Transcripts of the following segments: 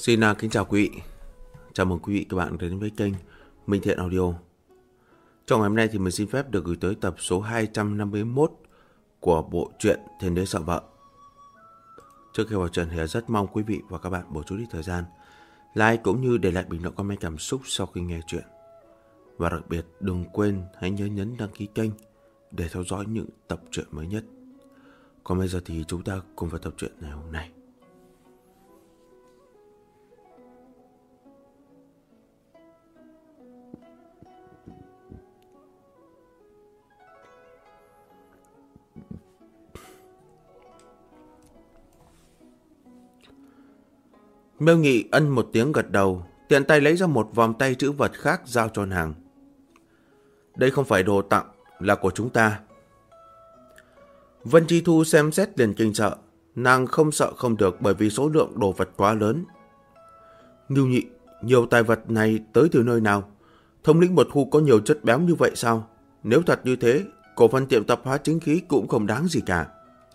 Kính chào quý vị. Chào mừng quý vị các bạn đến với kênh Minh Thiện Audio. Trong ngày hôm nay thì mình xin phép được gửi tới tập số 251 của bộ truyện Thiên Đế Sợ Vợ. Trước khi vào trận thì rất mong quý vị và các bạn bổ chút ít thời gian like cũng như để lại bình luận comment cảm xúc sau khi nghe chuyện. Và đặc biệt đừng quên hãy nhớ nhấn đăng ký kênh để theo dõi những tập truyện mới nhất. Còn bây giờ thì chúng ta cùng vào tập truyện ngày hôm nay. Miêu Nghị ân một tiếng gật đầu, tiện tay lấy ra một vòng tay trữ vật khác giao cho nàng. Đây không phải đồ tặng, là của chúng ta. Vân Chi Thu xem xét liền kinh sợ, nàng không sợ không được bởi vì số lượng đồ vật quá lớn. Ngưu Nhị, nhiều tài vật này tới từ nơi nào? Thống lĩnh một khu có nhiều chất béo như vậy sao? Nếu thật như thế, cổ phần tiệm tạp hóa chính khí cũng không đáng gì cả.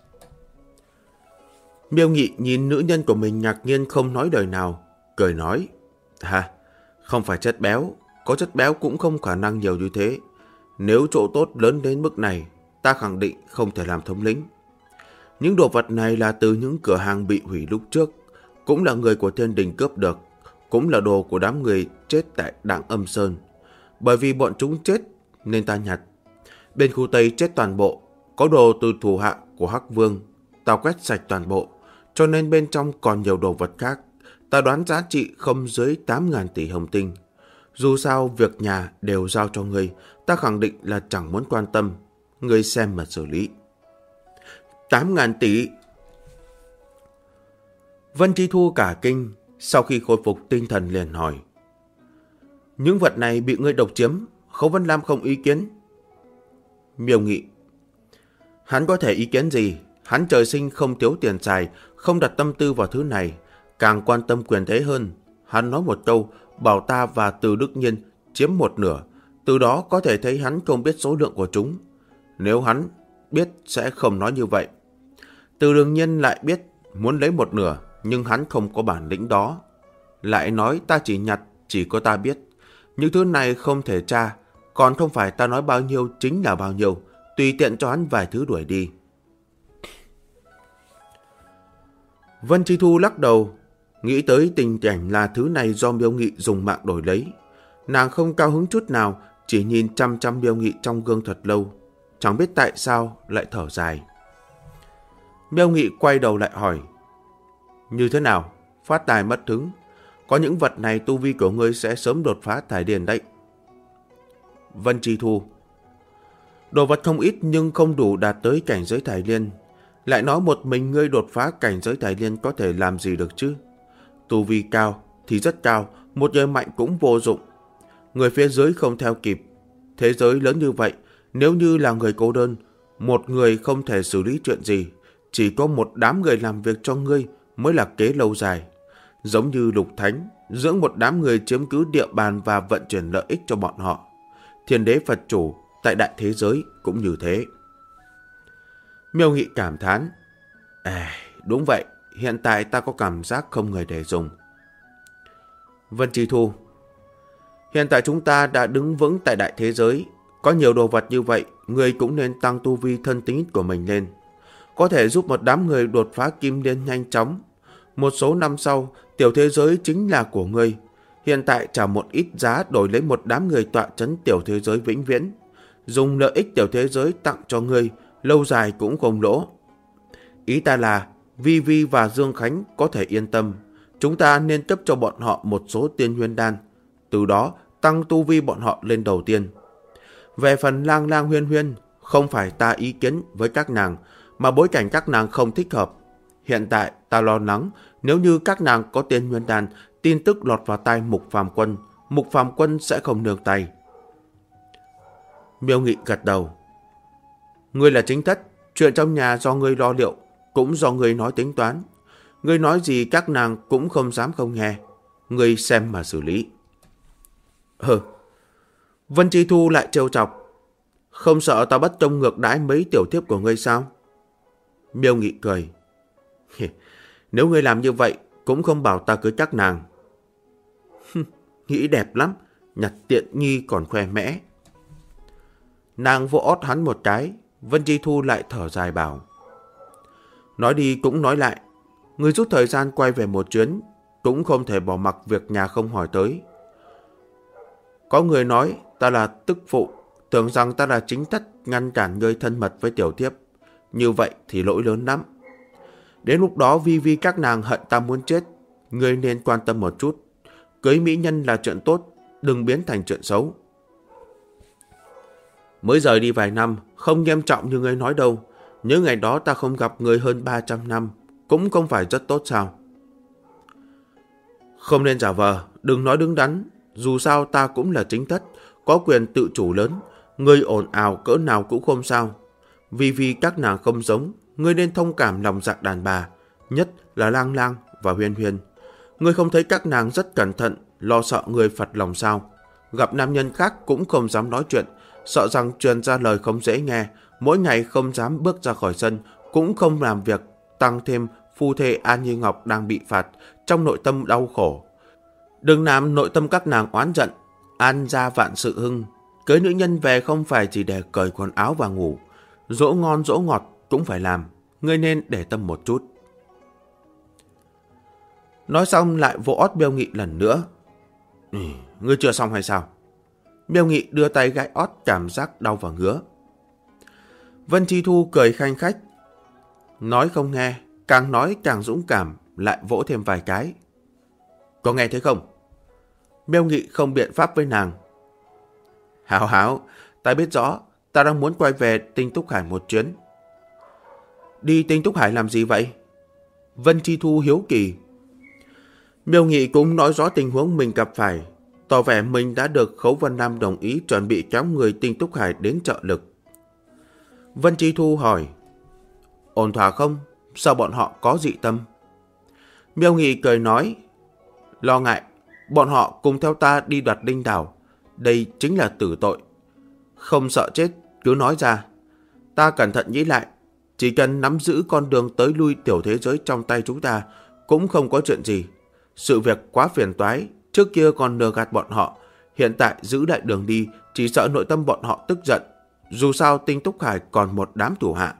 Miêu Nghị nhìn nữ nhân của mình ngạc nhiên không nói lời nào, cười nói, không phải chất béo, có chất béo cũng không khả năng nhiều như thế. Nếu chỗ tốt lớn đến mức này, ta khẳng định không thể làm thống lĩnh. Những đồ vật này là từ những cửa hàng bị hủy lúc trước, cũng là người của Thiên Đình cướp được, cũng là đồ của đám người chết tại Đặng Âm Sơn. Bởi vì bọn chúng chết nên ta nhặt. Bên khu Tây chết toàn bộ, có đồ từ thủ hạ của Hắc Vương, ta quét sạch toàn bộ. Cho nên bên trong còn nhiều đồ vật khác, ta đoán giá trị không dưới 8.000 tỷ hồng tinh. Dù sao việc nhà đều giao cho ngươi, ta khẳng định là chẳng muốn quan tâm, ngươi xem mà xử lý. 8.000 tỷ! Vân Chi Thu cả kinh, sau khi khôi phục tinh thần liền hỏi. Những vật này bị ngươi độc chiếm, Khấu Vân Lam không ý kiến. Miêu Nghị, hắn có thể ý kiến gì? Hắn trời sinh không thiếu tiền xài, không đặt tâm tư vào thứ này, càng quan tâm quyền thế hơn. Hắn nói một câu, bảo ta và Từ Đức Nhiên chiếm một nửa, từ đó có thể thấy hắn không biết số lượng của chúng. Nếu hắn biết sẽ không nói như vậy. Từ Đức Nhiên lại biết muốn lấy một nửa, nhưng hắn không có bản lĩnh đó. Lại nói ta chỉ nhặt, chỉ có ta biết. Những thứ này không thể tra, còn không phải ta nói bao nhiêu chính là bao nhiêu, tùy tiện cho hắn vài thứ đuổi đi. Vân Chi Thu lắc đầu, nghĩ tới tình cảnh là thứ này do Miêu Nghị dùng mạng đổi lấy. Nàng không cao hứng chút nào, chỉ nhìn chăm chăm Miêu Nghị trong gương thật lâu, chẳng biết tại sao lại thở dài. Miêu Nghị quay đầu lại hỏi, như thế nào? Phát tài mất hứng. Có những vật này tu vi của ngươi sẽ sớm đột phá thải điền đấy. Vân Chi Thu, đồ vật không ít nhưng không đủ đạt tới cảnh giới thải liên. Lại nói một mình ngươi đột phá cảnh giới thải liên có thể làm gì được chứ? Tu vi cao thì rất cao, một người mạnh cũng vô dụng. Người phía dưới không theo kịp. Thế giới lớn như vậy, nếu như là người cô đơn, một người không thể xử lý chuyện gì. Chỉ có một đám người làm việc cho ngươi mới là kế lâu dài. Giống như Lục Thánh, dưỡng một đám người chiếm cứ địa bàn và vận chuyển lợi ích cho bọn họ. Thiên Đế Phật Chủ tại đại thế giới cũng như thế. Miêu Nghị cảm thán, đúng vậy, hiện tại ta có cảm giác không người để dùng. Vân Chi Thu, hiện tại chúng ta đã đứng vững tại đại thế giới, có nhiều đồ vật như vậy, người cũng nên tăng tu vi thân tính của mình lên. Có thể giúp một đám người đột phá kim liên nhanh chóng. Một số năm sau, tiểu thế giới chính là của ngươi. Hiện tại trả một ít giá đổi lấy một đám người tọa trấn tiểu thế giới vĩnh viễn. Dùng lợi ích tiểu thế giới tặng cho ngươi, lâu dài cũng không lỗ. Ý ta là, Vi Vi và Dương Khánh có thể yên tâm. Chúng ta nên cấp cho bọn họ một số tiên nguyên đan. Từ đó, tăng tu vi bọn họ lên đầu tiên. Về phần Lang Lang Huyên Huyên, không phải ta ý kiến với các nàng, mà bối cảnh các nàng không thích hợp. Hiện tại, ta lo lắng, nếu như các nàng có tiên nguyên đan, tin tức lọt vào tai Mục Phàm Quân sẽ không nương tay. Miêu Nghị gật đầu. Ngươi là chính thất, chuyện trong nhà do ngươi lo liệu, cũng do ngươi nói tính toán. Ngươi nói gì các nàng cũng không dám không nghe. Ngươi xem mà xử lý. Vân Chi Thu lại trêu chọc. Không sợ ta bất trông ngược đãi mấy tiểu thiếp của ngươi sao? Miêu Nghị cười. Nếu ngươi làm như vậy, cũng không bảo ta cưới các nàng. Nghĩ đẹp lắm, nhặt tiện nghi còn khoe mẽ. Nàng vỗ ót hắn một cái, Vân Chi Thu lại thở dài bảo. Nói đi cũng nói lại, người rút thời gian quay về một chuyến, cũng không thể bỏ mặc việc nhà không hỏi tới. Có người nói ta là tức phụ, tưởng rằng ta là chính thất ngăn cản ngươi thân mật với tiểu thiếp. Như vậy thì lỗi lớn lắm. Đến lúc đó vì các nàng hận ta muốn chết, ngươi nên quan tâm một chút. Cưới mỹ nhân là chuyện tốt, đừng biến thành chuyện xấu. Mới rời đi vài năm, không nghiêm trọng như ngươi nói đâu. Nhớ ngày đó ta không gặp ngươi hơn 300 năm, cũng không phải rất tốt sao? Không nên giả vờ, đừng nói đứng đắn. Dù sao ta cũng là chính thất, có quyền tự chủ lớn. Ngươi ồn ào cỡ nào cũng không sao. Vì các nàng không giống, ngươi nên thông cảm lòng dạ đàn bà, nhất là Lang Lang và Huyên Huyên. Ngươi không thấy các nàng rất cẩn thận, lo sợ ngươi phật lòng sao? Gặp nam nhân khác cũng không dám nói chuyện, sợ rằng truyền ra lời không dễ nghe, mỗi ngày không dám bước ra khỏi sân, cũng không làm việc, tăng thêm phu thê An Như Ngọc đang bị phạt, trong nội tâm đau khổ. Đừng làm nội tâm các nàng oán giận. An gia vạn sự hưng, cưới nữ nhân về không phải chỉ để cởi quần áo và ngủ, dỗ ngon dỗ ngọt cũng phải làm, ngươi nên để tâm một chút. Nói xong lại vỗ ót Miêu Nghị lần nữa. Ngươi chưa xong hay sao? Miêu Nghị đưa tay gãi ót, cảm giác đau và ngứa. Vân Chi Thu cười khanh khách, nói không nghe, càng nói càng dũng cảm, lại vỗ thêm vài cái. Có nghe thấy không? Miêu Nghị không biện pháp với nàng. Hảo hảo, ta biết rõ, ta đang muốn quay về Tinh Túc Hải một chuyến. Đi Tinh Túc Hải làm gì vậy? Vân Chi Thu hiếu kỳ. Miêu Nghị cũng nói rõ tình huống mình gặp phải, tỏ vẻ mình đã được Khấu Vân Nam đồng ý chuẩn bị kéo người Tinh Túc Hải đến trợ lực. Vân Chi Thu hỏi, ổn thỏa không? Sao bọn họ có dị tâm? Miêu Nghị cười nói, lo ngại, bọn họ cùng theo ta đi đoạt linh đảo, đây chính là tử tội. Không sợ chết, cứ nói ra. Ta cẩn thận nghĩ lại, chỉ cần nắm giữ con đường tới lui tiểu thế giới trong tay chúng ta, cũng không có chuyện gì. Sự việc quá phiền toái, trước kia còn lừa gạt bọn họ, hiện tại giữ đại đường đi, chỉ sợ nội tâm bọn họ tức giận. Dù sao Tinh Túc Hải còn một đám thủ hạ.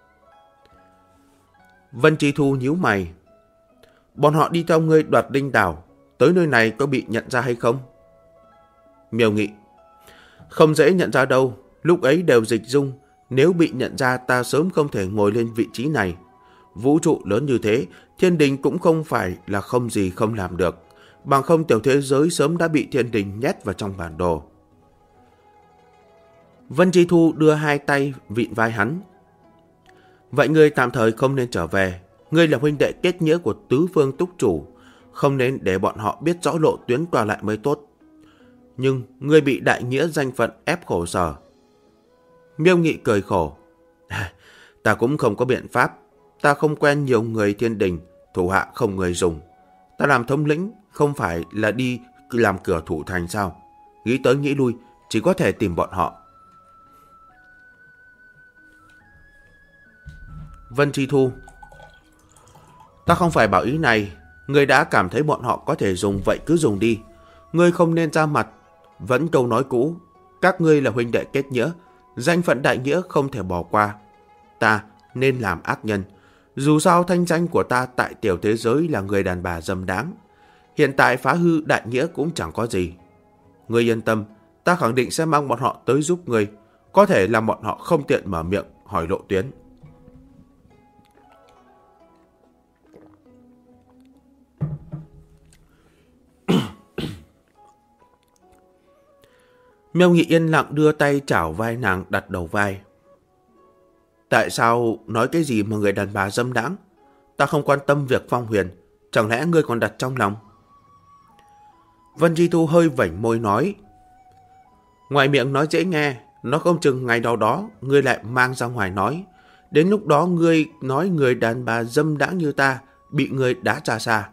Vân Chi Thu nhíu mày. Bọn họ đi theo ngươi đoạt linh đảo, tới nơi này có bị nhận ra hay không? Miêu Nghị, không dễ nhận ra đâu, lúc ấy đều dịch dung, nếu bị nhận ra ta sớm không thể ngồi lên vị trí này. Vũ trụ lớn như thế, thiên đình cũng không phải là không gì không làm được, bằng không tiểu thế giới sớm đã bị thiên đình nhét vào trong bản đồ. Vân Chi Thu đưa hai tay vịn vai hắn. Vậy ngươi tạm thời không nên trở về, ngươi là huynh đệ kết nghĩa của tứ phương túc chủ, không nên để bọn họ biết rõ lộ tuyến qua lại mới tốt. Nhưng ngươi bị đại nghĩa danh phận ép khổ sở. Miêu Nghị cười khổ. Ta cũng không có biện pháp, ta không quen nhiều người thiên đình, thủ hạ không người dùng. Ta làm thống lĩnh không phải là đi làm cửa thủ thành sao? Nghĩ tới nghĩ lui, chỉ có thể tìm bọn họ. Vân Chi Thu, ta không phải bảo ý này, ngươi đã cảm thấy bọn họ có thể dùng vậy cứ dùng đi. Ngươi không nên ra mặt. Vẫn câu nói cũ, các ngươi là huynh đệ kết nghĩa, danh phận đại nghĩa không thể bỏ qua. Ta nên làm ác nhân. Dù sao thanh danh của ta tại tiểu thế giới là người đàn bà dâm đáng. Hiện tại phá hư đại nghĩa cũng chẳng có gì. Ngươi yên tâm, ta khẳng định sẽ mang bọn họ tới giúp ngươi. Có thể làm bọn họ không tiện mở miệng hỏi lộ tuyến. Miêu Nghị yên lặng đưa tay chảo vai nàng, đặt đầu vai. Tại sao nói cái gì mà người đàn bà dâm đãng? Ta không quan tâm việc Phong Huyền, chẳng lẽ ngươi còn đặt trong lòng? Vân Chi Thu hơi vảnh môi nói. Ngoài miệng nói dễ nghe, nó không chừng ngày nào đó ngươi lại mang ra ngoài nói. Đến lúc đó ngươi nói người đàn bà dâm đãng như ta bị ngươi đá ra xa.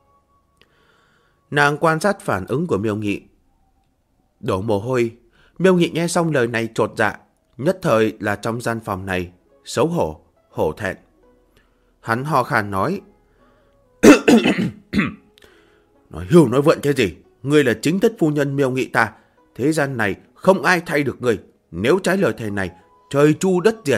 Nàng quan sát phản ứng của Miêu Nghị. Đổ mồ hôi. Miêu Nghị nghe xong lời này chột dạ, nhất thời là trong gian phòng này xấu hổ, hổ thẹn. Hắn ho khan nói. Nói hưu nói vượn cái gì? Ngươi là chính thất phu nhân Miêu Nghị ta. Thế gian này không ai thay được ngươi. Nếu trái lời thề này, trời chu đất diệt.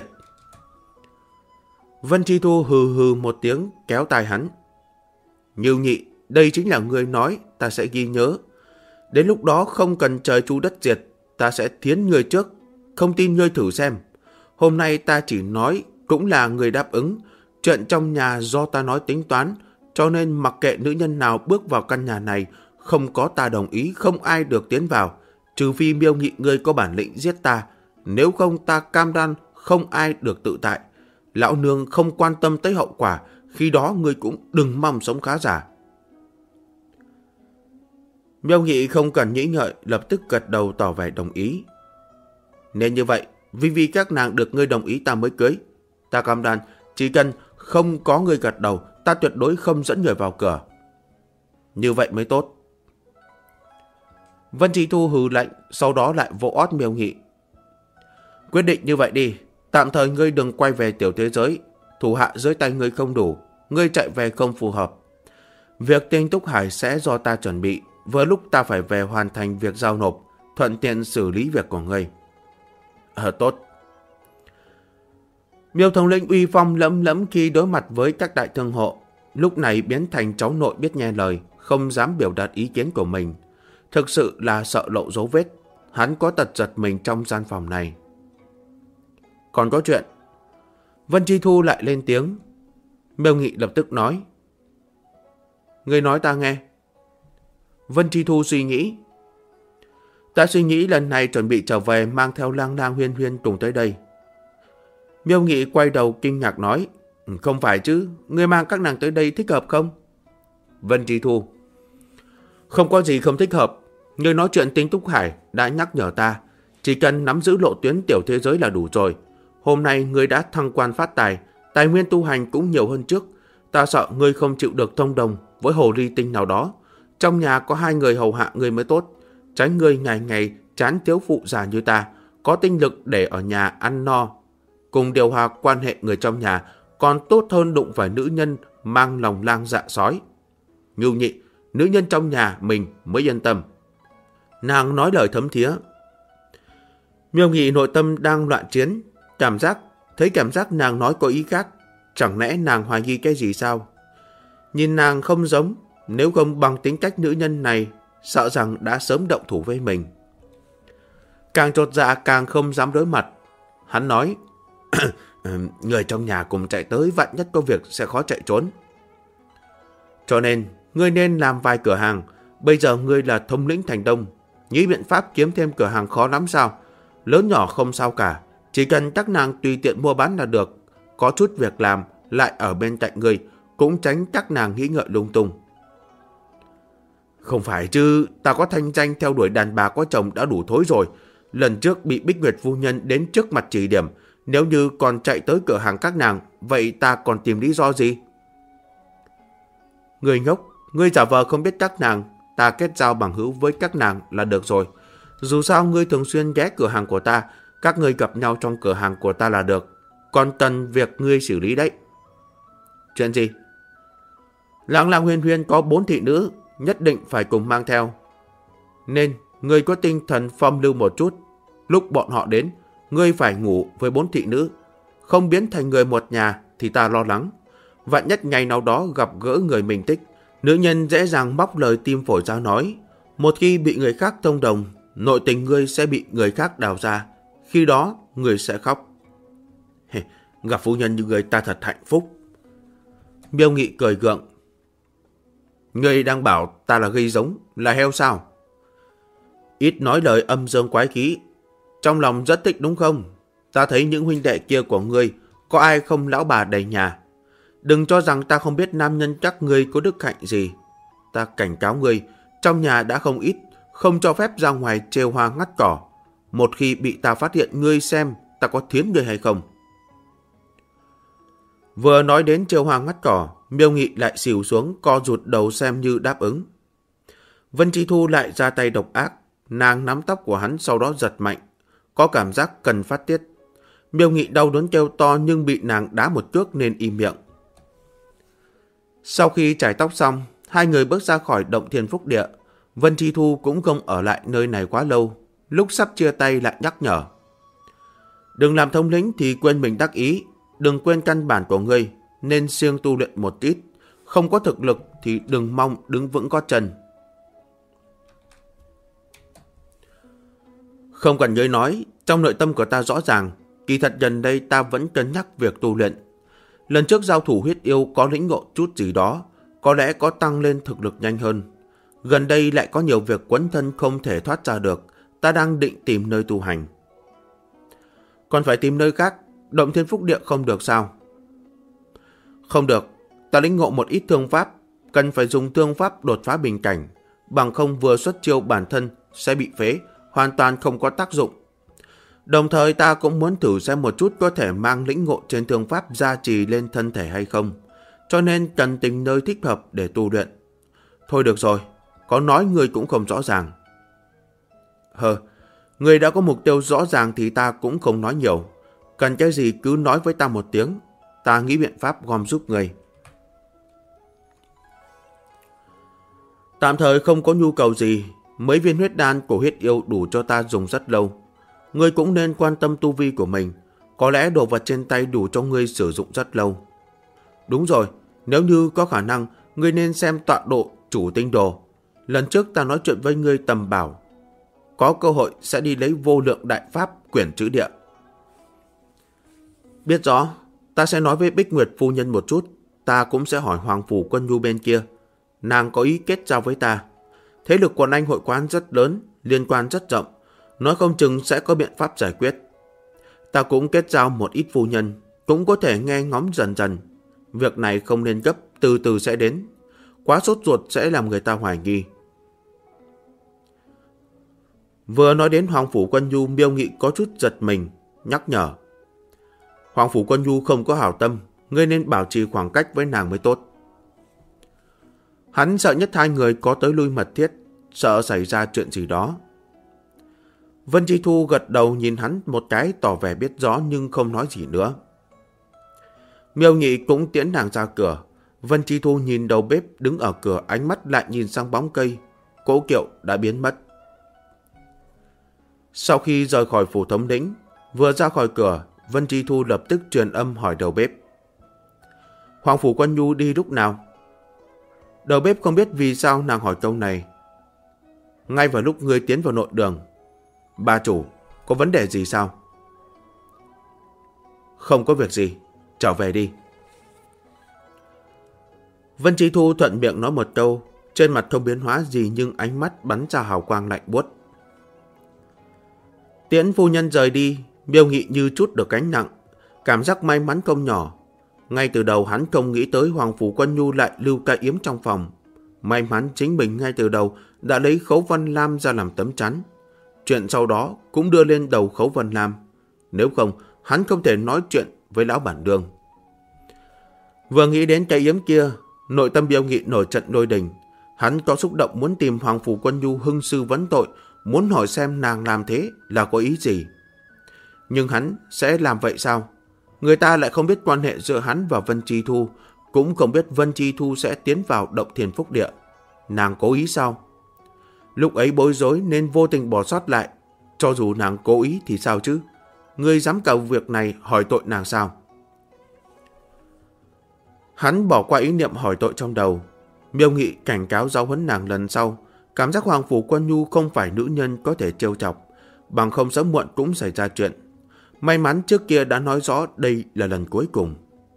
Vân Chi Thu hừ hừ một tiếng kéo tai hắn. Miêu Nghị, đây chính là ngươi nói, ta sẽ ghi nhớ. Đến lúc đó không cần trời chu đất diệt, ta sẽ thiến ngươi trước. Không tin ngươi thử xem. Hôm nay ta chỉ nói cũng là người đáp ứng. Chuyện trong nhà do ta nói tính toán, cho nên mặc kệ nữ nhân nào bước vào căn nhà này, không có ta đồng ý, không ai được tiến vào. Trừ phi Miêu Nghị ngươi có bản lĩnh giết ta. Nếu không ta cam đoan không ai được tự tại. Lão nương không quan tâm tới hậu quả, khi đó ngươi cũng đừng mong sống khá giả. Miêu Nghị không cần nghĩ ngợi, lập tức gật đầu tỏ vẻ đồng ý. Nên như vậy, vì các nàng được ngươi đồng ý ta mới cưới. Ta cam đoan, chỉ cần không có ngươi gật đầu, ta tuyệt đối không dẫn người vào cửa. Như vậy mới tốt. Vân Chi Thu hừ lạnh, sau đó lại vỗ ót Miêu Nghị. Quyết định như vậy đi, tạm thời ngươi đừng quay về tiểu thế giới. Thủ hạ dưới tay ngươi không đủ, ngươi chạy về không phù hợp. Việc Tinh Túc Hải sẽ do ta chuẩn bị, vừa lúc ta phải về hoàn thành việc giao nộp, thuận tiện xử lý việc của ngươi. Tốt. Miêu thống lĩnh uy phong lẫm lẫm khi đối mặt với các đại thương hộ, lúc này biến thành cháu nội biết nghe lời, không dám biểu đạt ý kiến của mình. Thực sự là sợ lộ dấu vết, hắn có tật giật mình trong gian phòng này. Còn có chuyện. Vân Chi Thu lại lên tiếng. Miêu Nghị lập tức nói. Ngươi nói ta nghe. Vân Chi Thu suy nghĩ. Ta suy nghĩ lần này chuẩn bị trở về mang theo Lang Lang Huyên Huyên cùng tới đây. Miêu Nghị quay đầu kinh ngạc nói. Không phải chứ, ngươi mang các nàng tới đây thích hợp không? Vân Chi Thu. Không có gì không thích hợp. Ngươi nói chuyện Tinh Túc Hải đã nhắc nhở ta. Chỉ cần nắm giữ lộ tuyến tiểu thế giới là đủ rồi. Hôm nay ngươi đã thăng quan phát tài, tài nguyên tu hành cũng nhiều hơn trước. Ta sợ ngươi không chịu được thông đồng với hồ ly tinh nào đó. Trong nhà có 2 người hầu hạ ngươi mới tốt. Tránh ngươi ngày ngày chán thiếu phụ già như ta, có tinh lực để ở nhà ăn no. Cùng điều hòa quan hệ người trong nhà còn tốt hơn đụng phải nữ nhân mang lòng lang dạ sói. Ngưu Nhị, nữ nhân trong nhà mình mới yên tâm. Nàng nói lời thấm thía. Miêu Nghị nội tâm đang loạn chiến, thấy cảm giác nàng nói có ý khác. Chẳng lẽ nàng hoài nghi cái gì sao? Nhìn nàng không giống, nếu không bằng tính cách nữ nhân này, sợ rằng đã sớm động thủ với mình. Càng chột dạ càng không dám đối mặt. Hắn nói, người trong nhà cùng chạy tới vạn nhất có việc sẽ khó chạy trốn. Cho nên, ngươi nên làm vài cửa hàng. Bây giờ ngươi là thống lĩnh thành đông, nghĩ biện pháp kiếm thêm cửa hàng khó lắm sao? Lớn nhỏ không sao cả, chỉ cần các nàng tùy tiện mua bán là được. Có chút việc làm lại ở bên cạnh ngươi, cũng tránh các nàng nghĩ ngợi lung tung. Không phải chứ, ta có thanh danh theo đuổi đàn bà có chồng đã đủ thối rồi. Lần trước bị Bích Nguyệt phu nhân đến trước mặt chỉ điểm, nếu như còn chạy tới cửa hàng các nàng, vậy ta còn tìm lý do gì? Người ngốc, ngươi giả vờ không biết các nàng, ta kết giao bằng hữu với các nàng là được rồi. Dù sao ngươi thường xuyên ghé cửa hàng của ta, các ngươi gặp nhau trong cửa hàng của ta là được. Còn cần việc ngươi xử lý đấy. Chuyện gì? Lang Lang Huyên Huyên có 4 thị nữ, nhất định phải cùng mang theo. Nên ngươi có tinh thần phong lưu một chút. Lúc bọn họ đến, ngươi phải ngủ với 4 thị nữ. Không biến thành người một nhà thì ta lo lắng. Vạn nhất ngày nào đó gặp gỡ người mình thích, nữ nhân dễ dàng móc lời tim phổi ra nói. Một khi bị người khác thông đồng, nội tình ngươi sẽ bị người khác đào ra. Khi đó, ngươi sẽ khóc. Gặp phu nhân như ngươi ta thật hạnh phúc. Miêu Nghị cười gượng. Ngươi đang bảo ta là gây giống, là heo sao? Ít nói lời âm dương quái khí. Trong lòng rất thích đúng không? Ta thấy những huynh đệ kia của ngươi, có ai không lão bà đầy nhà. Đừng cho rằng ta không biết nam nhân các ngươi có đức hạnh gì. Ta cảnh cáo ngươi, trong nhà đã không ít, không cho phép ra ngoài trêu hoa ngắt cỏ. Một khi bị ta phát hiện, ngươi xem ta có thiến ngươi hay không. Vừa nói đến trêu hoa ngắt cỏ, Miêu Nghị lại xỉu xuống, co rụt đầu xem như đáp ứng. Vân Chi Thu lại ra tay độc ác, nàng nắm tóc của hắn sau đó giật mạnh, có cảm giác cần phát tiết. Miêu Nghị đau đớn kêu to nhưng bị nàng đá một cước nên im miệng. Sau khi chải tóc xong, Hai người bước ra khỏi động Thiên Phúc Địa. Vân Chi Thu cũng không ở lại nơi này quá lâu. Lúc sắp chia tay lại nhắc nhở. Đừng làm thống lĩnh thì quên mình đắc ý. Đừng quên căn bản của ngươi, nên siêng tu luyện một ít. Không có thực lực thì đừng mong đứng vững có chân. Không cần ngươi nói, trong nội tâm của ta rõ ràng, kỳ thật gần đây ta vẫn cân nhắc việc tu luyện. Lần trước giao thủ huyết yêu có lĩnh ngộ chút gì đó, có lẽ có tăng lên thực lực nhanh hơn. Gần đây lại có nhiều việc quấn thân không thể thoát ra được, ta đang định tìm nơi tu hành. Còn phải tìm nơi khác, động Thiên Phúc Địa không được sao? Không được, ta lĩnh ngộ một ít thương pháp, cần phải dùng thương pháp đột phá bình cảnh, bằng không vừa xuất chiêu bản thân sẽ bị phế, hoàn toàn không có tác dụng. Đồng thời ta cũng muốn thử xem một chút có thể mang lĩnh ngộ trên thương pháp gia trì lên thân thể hay không, cho nên cần tìm nơi thích hợp để tu luyện. Thôi được rồi, có nói người cũng không rõ ràng. Người đã có mục tiêu rõ ràng thì ta cũng không nói nhiều. Cần cái gì cứ nói với ta một tiếng, ta nghĩ biện pháp gom giúp người. Tạm thời không có nhu cầu gì, mấy viên huyết đan của huyết yêu đủ cho ta dùng rất lâu. Ngươi cũng nên quan tâm tu vi của mình, có lẽ đồ vật trên tay đủ cho ngươi sử dụng rất lâu. Đúng rồi, nếu như có khả năng, ngươi nên xem tọa độ chủ tinh đồ. Lần trước ta nói chuyện với ngươi tầm bảo, có cơ hội sẽ đi lấy vô lượng đại pháp quyển chữ địa. Biết rõ, ta sẽ nói với Bích Nguyệt phu nhân một chút, ta cũng sẽ hỏi Hoàng Phủ Quân Nhu bên kia. Nàng có ý kết giao với ta. Thế lực quần anh hội quán rất lớn, liên quan rất rộng, nói không chừng sẽ có biện pháp giải quyết. Ta cũng kết giao một ít phu nhân, cũng có thể nghe ngóng dần dần. Việc này không nên gấp, từ từ sẽ đến. Quá sốt ruột sẽ làm người ta hoài nghi. Vừa nói đến Hoàng Phủ Quân Nhu, Miêu Nghị có chút giật mình, nhắc nhở. Hoàng Phủ Quân Nhu không có hảo tâm, ngươi nên bảo trì khoảng cách với nàng mới tốt. Hắn sợ nhất hai người có tới lui mật thiết, sợ xảy ra chuyện gì đó. Vân Chi Thu gật đầu nhìn hắn một cái tỏ vẻ biết rõ nhưng không nói gì nữa. Miêu Nghị cũng tiễn nàng ra cửa. Vân Chi Thu nhìn đầu bếp đứng ở cửa, ánh mắt lại nhìn sang bóng cây. Cố Kiệu đã biến mất. Sau khi rời khỏi phủ thống lĩnh, vừa ra khỏi cửa, Vân Chi Thu lập tức truyền âm hỏi đầu bếp. Hoàng Phủ Quân Nhu đi lúc nào? Đầu bếp không biết vì sao nàng hỏi câu này. Ngay vào lúc ngươi tiến vào nội đường. Bà chủ, có vấn đề gì sao? Không có việc gì, trở về đi. Vân Chi Thu thuận miệng nói một câu, trên mặt không biến hóa gì nhưng ánh mắt bắn ra hào quang lạnh buốt. Tiễn phu nhân rời đi, Miêu Nghị như chút được gánh nặng, cảm giác may mắn không nhỏ. Ngay từ đầu hắn không nghĩ tới Hoàng Phủ Quân Nhu lại lưu ca yếm trong phòng. May mắn chính mình ngay từ đầu đã lấy Khấu Vân Lam ra làm tấm chắn. Chuyện sau đó cũng đưa lên đầu Khấu Vân Lam. Nếu không, hắn không thể nói chuyện với lão bản đương. Vừa nghĩ đến cái yếm kia, nội tâm Miêu Nghị nổi trận lôi đình. Hắn có xúc động muốn tìm Hoàng Phủ Quân Nhu hưng sư vấn tội, muốn hỏi xem nàng làm thế là có ý gì. Nhưng hắn sẽ làm vậy sao? Người ta lại không biết quan hệ giữa hắn và Vân Chi Thu, cũng không biết Vân Chi Thu sẽ tiến vào động Thiên Phúc Địa. Nàng cố ý sao? Lúc ấy bối rối nên vô tình bỏ sót lại. Cho dù nàng cố ý thì sao chứ? Ngươi dám cầu việc này hỏi tội nàng sao? Hắn bỏ qua ý niệm hỏi tội trong đầu. Miêu Nghị cảnh cáo giáo huấn nàng lần sau. Cảm giác Hoàng Phủ Quân Nhu không phải nữ nhân có thể trêu chọc, bằng không sớm muộn cũng xảy ra chuyện. May mắn trước kia đã nói rõ đây là lần cuối cùng.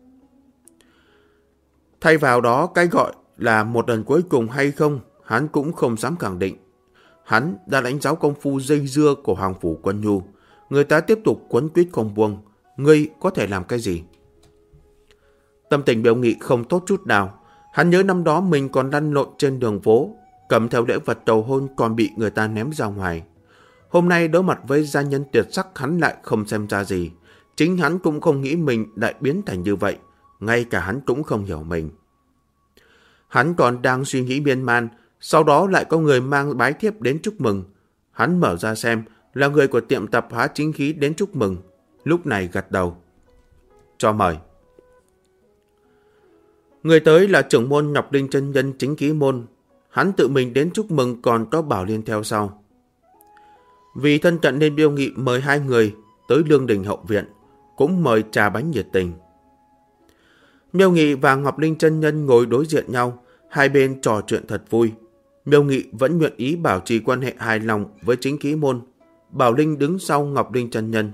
Thay vào đó, cái gọi là một lần cuối cùng hay không, hắn cũng không dám khẳng định. Hắn đã lãnh giáo công phu dây dưa của Hoàng Phủ Quân Nhu. Người ta tiếp tục quấn quýt không buông. Ngươi có thể làm cái gì? Tâm tình Miêu Nghị không tốt chút nào. Hắn nhớ năm đó mình còn lăn lộn trên đường phố, cầm theo lễ vật cầu hôn còn bị người ta ném ra ngoài. Hôm nay đối mặt với gia nhân tuyệt sắc, hắn lại không xem ra gì. Chính hắn cũng không nghĩ mình lại biến thành như vậy. Ngay cả hắn cũng không hiểu mình. Hắn còn đang suy nghĩ miên man, sau đó lại có người mang bái thiếp đến chúc mừng. Hắn mở ra xem, là người của tiệm tạp hóa Chính Khí đến chúc mừng. Lúc này gật đầu. Cho mời. Người tới là trưởng môn Ngọc Linh chân nhân chính ký môn. Hắn tự mình đến chúc mừng, còn có Bảo Liên theo sau. Vì thân cận nên Miêu Nghị mời hai người tới Lương Đình hậu viện, cũng mời trà bánh nhiệt tình. Miêu Nghị và Ngọc Linh chân nhân ngồi đối diện nhau, hai bên trò chuyện thật vui. Miêu Nghị vẫn nguyện ý bảo trì quan hệ hài lòng với chính ký môn. Bảo Linh đứng sau Ngọc Linh chân nhân.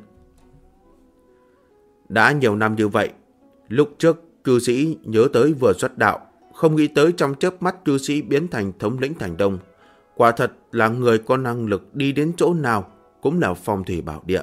Đã nhiều năm như vậy, lúc trước cư sĩ nhớ tới vừa xuất đạo, không nghĩ tới trong chớp mắt cư sĩ biến thành thống lĩnh thành Đông. Quả thật là người có năng lực, đi đến chỗ nào cũng là phong thủy bảo địa.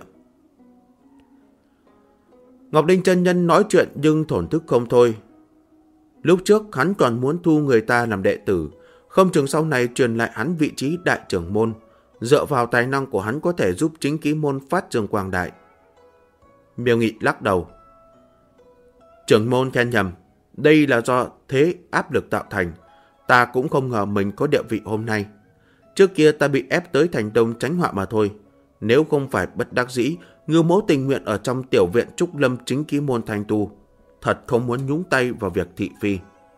Ngọc Linh chân nhân nói chuyện nhưng thổn thức không thôi. Lúc trước hắn còn muốn thu người ta làm đệ tử, không chừng sau này truyền lại hắn vị trí đại trưởng môn, dựa vào tài năng của hắn có thể giúp chính ký môn phát trường quang đại. Miêu Nghị lắc đầu. Trưởng môn khen nhầm, đây là do thế áp lực tạo thành. Ta cũng không ngờ mình có địa vị hôm nay. Trước kia ta bị ép tới thành Đông tránh họa mà thôi. Nếu không phải bất đắc dĩ, Ngưu Mỗ tình nguyện ở trong tiểu viện Trúc Lâm chính ký môn thành tu. Thật không muốn nhúng tay vào việc thị phi.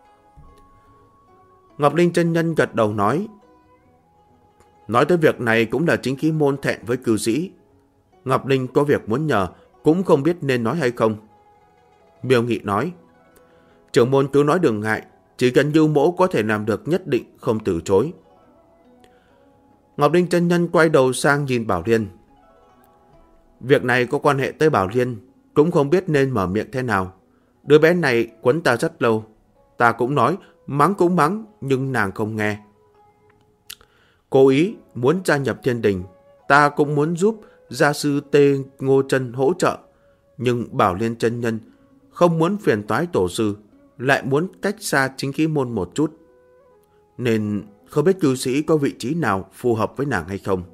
Ngọc Linh chân nhân gật đầu nói. Nói tới việc này cũng là chính ký môn thẹn với cư sĩ. Ngọc Linh có việc muốn nhờ, cũng không biết nên nói hay không. Miêu Nghị nói. Trưởng môn cứ nói đừng ngại, chỉ cần Ngưu Mỗ có thể làm được nhất định không từ chối. Ngọc Linh chân nhân quay đầu sang nhìn Bảo Liên. Việc này có quan hệ tới Bảo Liên, cũng không biết nên mở miệng thế nào. Đứa bé này quấn ta rất lâu. Ta cũng nói, mắng cũng mắng, nhưng nàng không nghe. Cố ý muốn gia nhập Thiên Đình, ta cũng muốn giúp gia sư Tê Ngô Chân hỗ trợ. Nhưng Bảo Liên chân nhân không muốn phiền toái tổ sư, lại muốn cách xa chính khí môn một chút. Nên không biết cư sĩ có vị trí nào phù hợp với nàng hay không.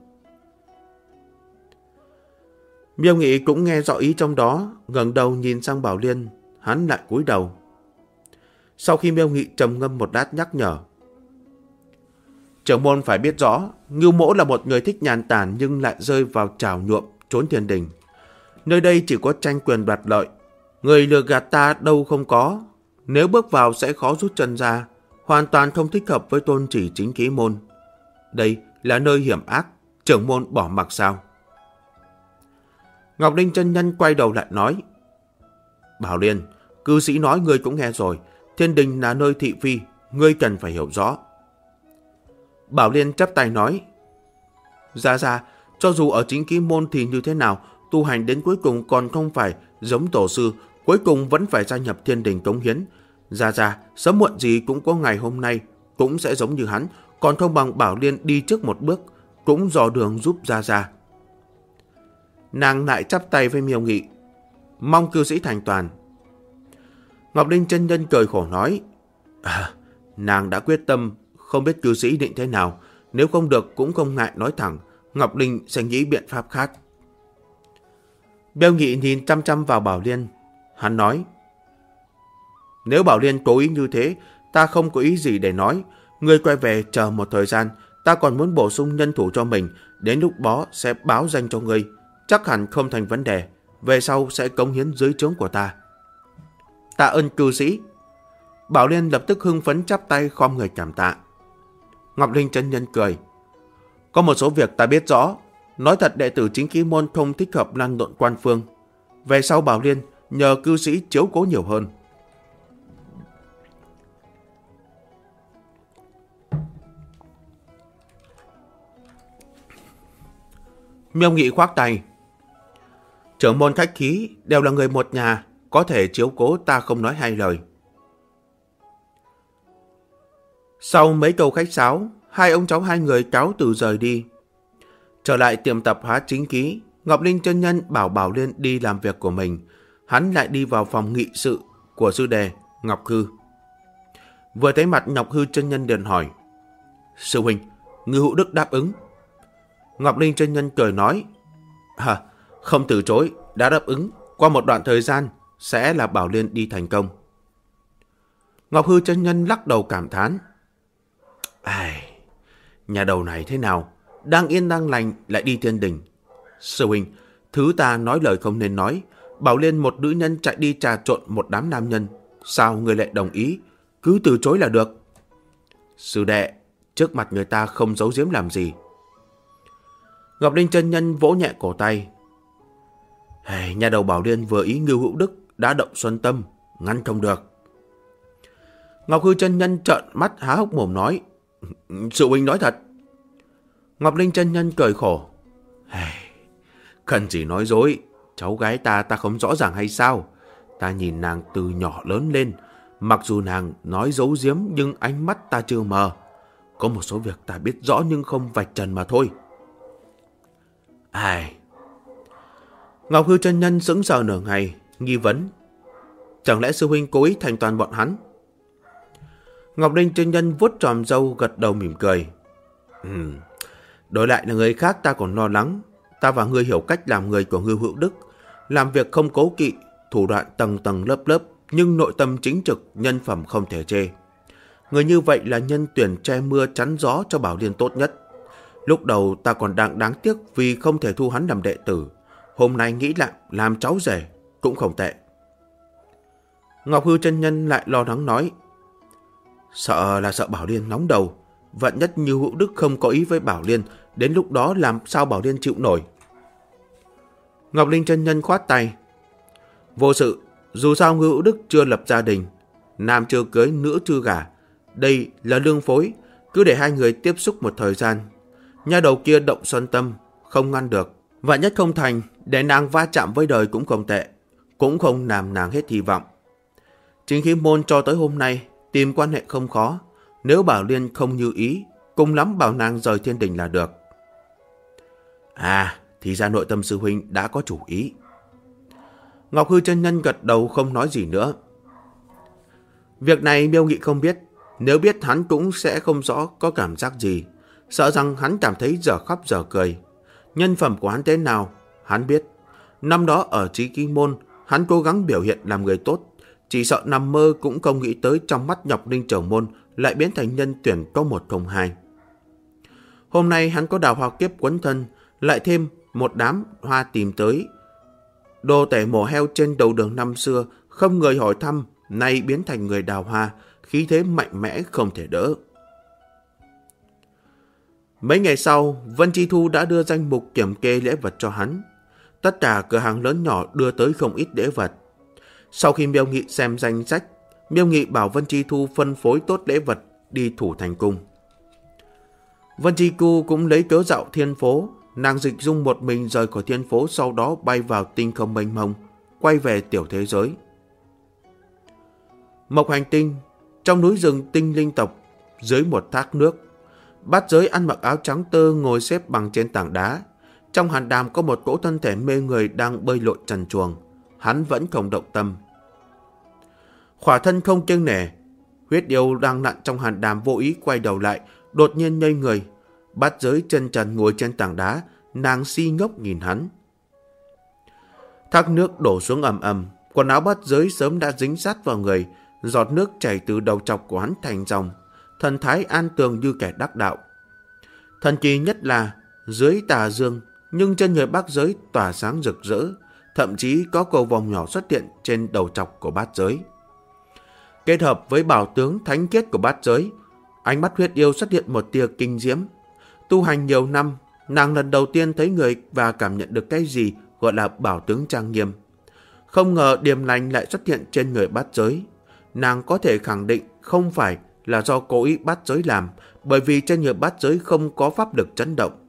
Miêu Nghị cũng nghe rõ ý trong đó, ngẩng đầu nhìn sang Bảo Liên, hắn lại cúi đầu. Sau khi Miêu Nghị trầm ngâm một lát nhắc nhở. Trưởng môn phải biết rõ, Ngưu Mỗ là một người thích nhàn tản nhưng lại rơi vào trào nhuộm, trốn Thiên Đình. Nơi đây chỉ có tranh quyền đoạt lợi, người lừa gạt ta đâu không có. Nếu bước vào sẽ khó rút chân ra, hoàn toàn không thích hợp với tôn chỉ chính ký môn. Đây là nơi hiểm ác, trưởng môn bỏ mặc sao? Ngọc Linh chân nhân quay đầu lại nói. Bảo Liên, cư sĩ nói ngươi cũng nghe rồi, Thiên Đình là nơi thị phi, ngươi cần phải hiểu rõ. Bảo Liên chắp tay nói. Ra, cho dù ở chính ký môn thì như thế nào, tu hành đến cuối cùng còn không phải giống tổ sư, cuối cùng vẫn phải gia nhập Thiên Đình cống hiến. Ra, sớm muộn gì cũng có ngày hôm nay, cũng sẽ giống như hắn, còn không bằng Bảo Liên đi trước một bước, cũng dò đường giúp ra. Nàng lại chắp tay với Miêu Nghị. Mong cư sĩ thành toàn. Ngọc Linh chân nhân cười khổ nói. Nàng đã quyết tâm, không biết cư sĩ định thế nào. Nếu không được cũng không ngại nói thẳng, Ngọc Linh sẽ nghĩ biện pháp khác. Miêu Nghị nhìn chăm chăm vào Bảo Liên. Hắn nói. Nếu Bảo Liên cố ý như thế, ta không có ý gì để nói. Ngươi quay về chờ một thời gian, ta còn muốn bổ sung nhân thủ cho mình, đến lúc đó sẽ báo danh cho ngươi. Chắc hẳn không thành vấn đề, về sau sẽ cống hiến dưới trướng của ta. Tạ ơn cư sĩ. Bảo Liên lập tức hưng phấn chắp tay khom người cảm tạ. Ngọc Linh chân nhân cười. Có một số việc ta biết rõ, nói thật đệ tử chính ký môn không thích hợp lăn lộn quan phương. Về sau Bảo Liên nhờ cư sĩ chiếu cố nhiều hơn. Miêu Nghị khoác tay. Trưởng môn khách khí đều là người một nhà, có thể chiếu cố ta không nói hai lời. Sau mấy câu khách sáo, hai ông cháu hai người cáo từ rời đi. Trở lại tiệm tập hóa chính ký, Ngọc Linh chân nhân bảo Bảo Liên đi làm việc của mình. Hắn lại đi vào phòng nghị sự của sư đề Ngọc Hư. Vừa thấy mặt Ngọc Hư chân nhân liền hỏi. Sư huynh, Ngư Hữu Đức đáp ứng. Ngọc Linh chân nhân cười nói. Không từ chối, đã đáp ứng. Qua một đoạn thời gian sẽ là Bảo Liên đi thành công. Ngọc Hư chân nhân lắc đầu cảm thán. Nhà đầu này thế nào? Đang yên đang lành lại đi Thiên Đình. Sư huynh, thứ ta nói lời không nên nói. Bảo Liên một nữ nhân chạy đi trà trộn một đám nam nhân. Sao người lại đồng ý? cứ từ chối là được. Sư đệ, trước mặt người ta không giấu giếm làm gì. Ngọc Linh chân nhân vỗ nhẹ cổ tay. Nhà đầu Bảo Liên vừa ý Ngưu Hữu Đức đã động xuân tâm, ngăn không được. Ngọc Hư chân nhân trợn mắt há hốc mồm nói. Sư huynh nói thật. Ngọc Linh chân nhân cười khổ. Cần gì nói dối, cháu gái ta không rõ ràng hay sao? Ta nhìn nàng từ nhỏ lớn lên, mặc dù nàng nói giấu giếm nhưng ánh mắt ta chưa mờ. Có một số việc ta biết rõ nhưng không vạch trần mà thôi. Ngọc Hư chân nhân sững sờ nửa ngày, nghi vấn. Chẳng lẽ sư huynh cố ý thành toàn bọn hắn? Ngọc Linh chân nhân vuốt tròm râu gật đầu mỉm cười. Đổi lại là người khác ta còn lo lắng. Ta và ngươi hiểu cách làm người của Ngưu Hữu Đức, làm việc không cố kỵ, thủ đoạn tầng tầng lớp lớp, nhưng nội tâm chính trực, nhân phẩm không thể chê. Người như vậy là nhân tuyển che mưa chắn gió cho Bảo Liên tốt nhất. Lúc đầu ta còn đang đáng tiếc vì không thể thu hắn làm đệ tử. Hôm nay nghĩ lại làm cháu rể cũng không tệ. Ngọc Hư chân nhân lại lo lắng nói. Sợ Bảo Liên nóng đầu. Vạn nhất như Hữu Đức không có ý với Bảo Liên, đến lúc đó làm sao Bảo Liên chịu nổi. Ngọc Linh chân nhân khoát tay. Vô sự, dù sao Ngưu Hữu Đức chưa lập gia đình, nam chưa cưới, nữ chưa gả. Đây là lương phối, cứ để hai người tiếp xúc một thời gian. Nha đầu kia động xuân tâm, không ngăn được. Vạn nhất không thành, để nàng va chạm với đời cũng không tệ, cũng không làm nàng hết hy vọng. Chính khí môn cho tới hôm nay, tìm quan hệ không khó. Nếu Bảo Liên không như ý, cùng lắm bảo nàng rời thiên đình là được. Thì ra nội tâm sư huynh đã có chủ ý. Ngọc Hư chân nhân gật đầu không nói gì nữa. Việc này Miêu Nghị không biết. Nếu biết hắn cũng sẽ không rõ có cảm giác gì. Sợ rằng hắn cảm thấy dở khóc dở cười. Nhân phẩm của hắn thế nào, hắn biết. Năm đó ở Chí Ký Môn, hắn cố gắng biểu hiện làm người tốt. Chỉ sợ nằm mơ cũng không nghĩ tới trong mắt Ngọc Linh Trưởng Môn lại biến thành nhân tuyển có một không hai. Hôm nay hắn có đào hoa kiếp quấn thân, lại thêm một đám hoa tìm tới. Đồ tể mổ heo trên đầu đường năm xưa, không người hỏi thăm, nay biến thành người đào hoa, khí thế mạnh mẽ không thể đỡ. Mấy ngày sau, Vân Chi Thu đã đưa danh mục kiểm kê lễ vật cho hắn. Tất cả cửa hàng lớn nhỏ đưa tới không ít lễ vật. Sau khi Miêu Nghị xem danh sách, Miêu Nghị bảo Vân Chi Thu phân phối tốt lễ vật đi Thủ Thành Cung. Vân Chi Thu cũng lấy cớ dạo thiên phố, nàng dịch dung một mình rời khỏi thiên phố, sau đó bay vào tinh không mênh mông, quay về tiểu thế giới. Mộc Hành Tinh, trong núi rừng tinh linh tộc, dưới một thác nước, Bát Giới ăn mặc áo trắng tơ ngồi xếp bằng trên tảng đá. Trong hàn đàm có một cỗ thân thể mê người đang bơi lội trần truồng, hắn vẫn không động tâm. Khỏa thân không kiêng nể, Huyết Yêu đang nặn trong hàn đàm vô ý quay đầu lại, đột nhiên ngây người. Bát Giới chân trần ngồi trên tảng đá, nàng si ngốc nhìn hắn. Thác nước đổ xuống ầm ầm, quần áo Bát Giới sớm đã dính sát vào người, giọt nước chảy từ đầu chọc của hắn thành dòng, thần thái an tường như kẻ đắc đạo. Thần kỳ nhất là dưới tà dương, nhưng trên người Bát Giới tỏa sáng rực rỡ, thậm chí có cầu vòng nhỏ xuất hiện trên đầu chọc của Bát Giới. Kết hợp với bảo tướng thánh khiết của Bát Giới, ánh mắt Huyết Yêu xuất hiện một tia kinh diễm. Tu hành nhiều năm, nàng lần đầu tiên thấy người và cảm nhận được cái gì gọi là bảo tướng trang nghiêm. Không ngờ điềm lành lại xuất hiện trên người Bát Giới. Nàng có thể khẳng định không phải là do cố ý Bát Giới làm, bởi vì trên người Bát Giới không có pháp lực chấn động.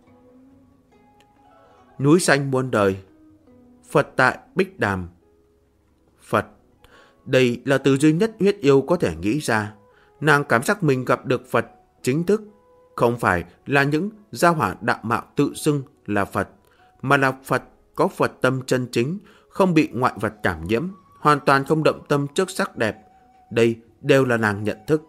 Núi xanh muôn đời, Phật tại Bích Đàm. Phật, đây là từ duy nhất Huyết Yêu có thể nghĩ ra. Nàng cảm giác mình gặp được Phật chính thức, không phải là những gia hỏa đạo mạo tự xưng là Phật, mà là Phật có Phật tâm chân chính, không bị ngoại vật cảm nhiễm, hoàn toàn không động tâm trước sắc đẹp. Đây đều là nàng nhận thức.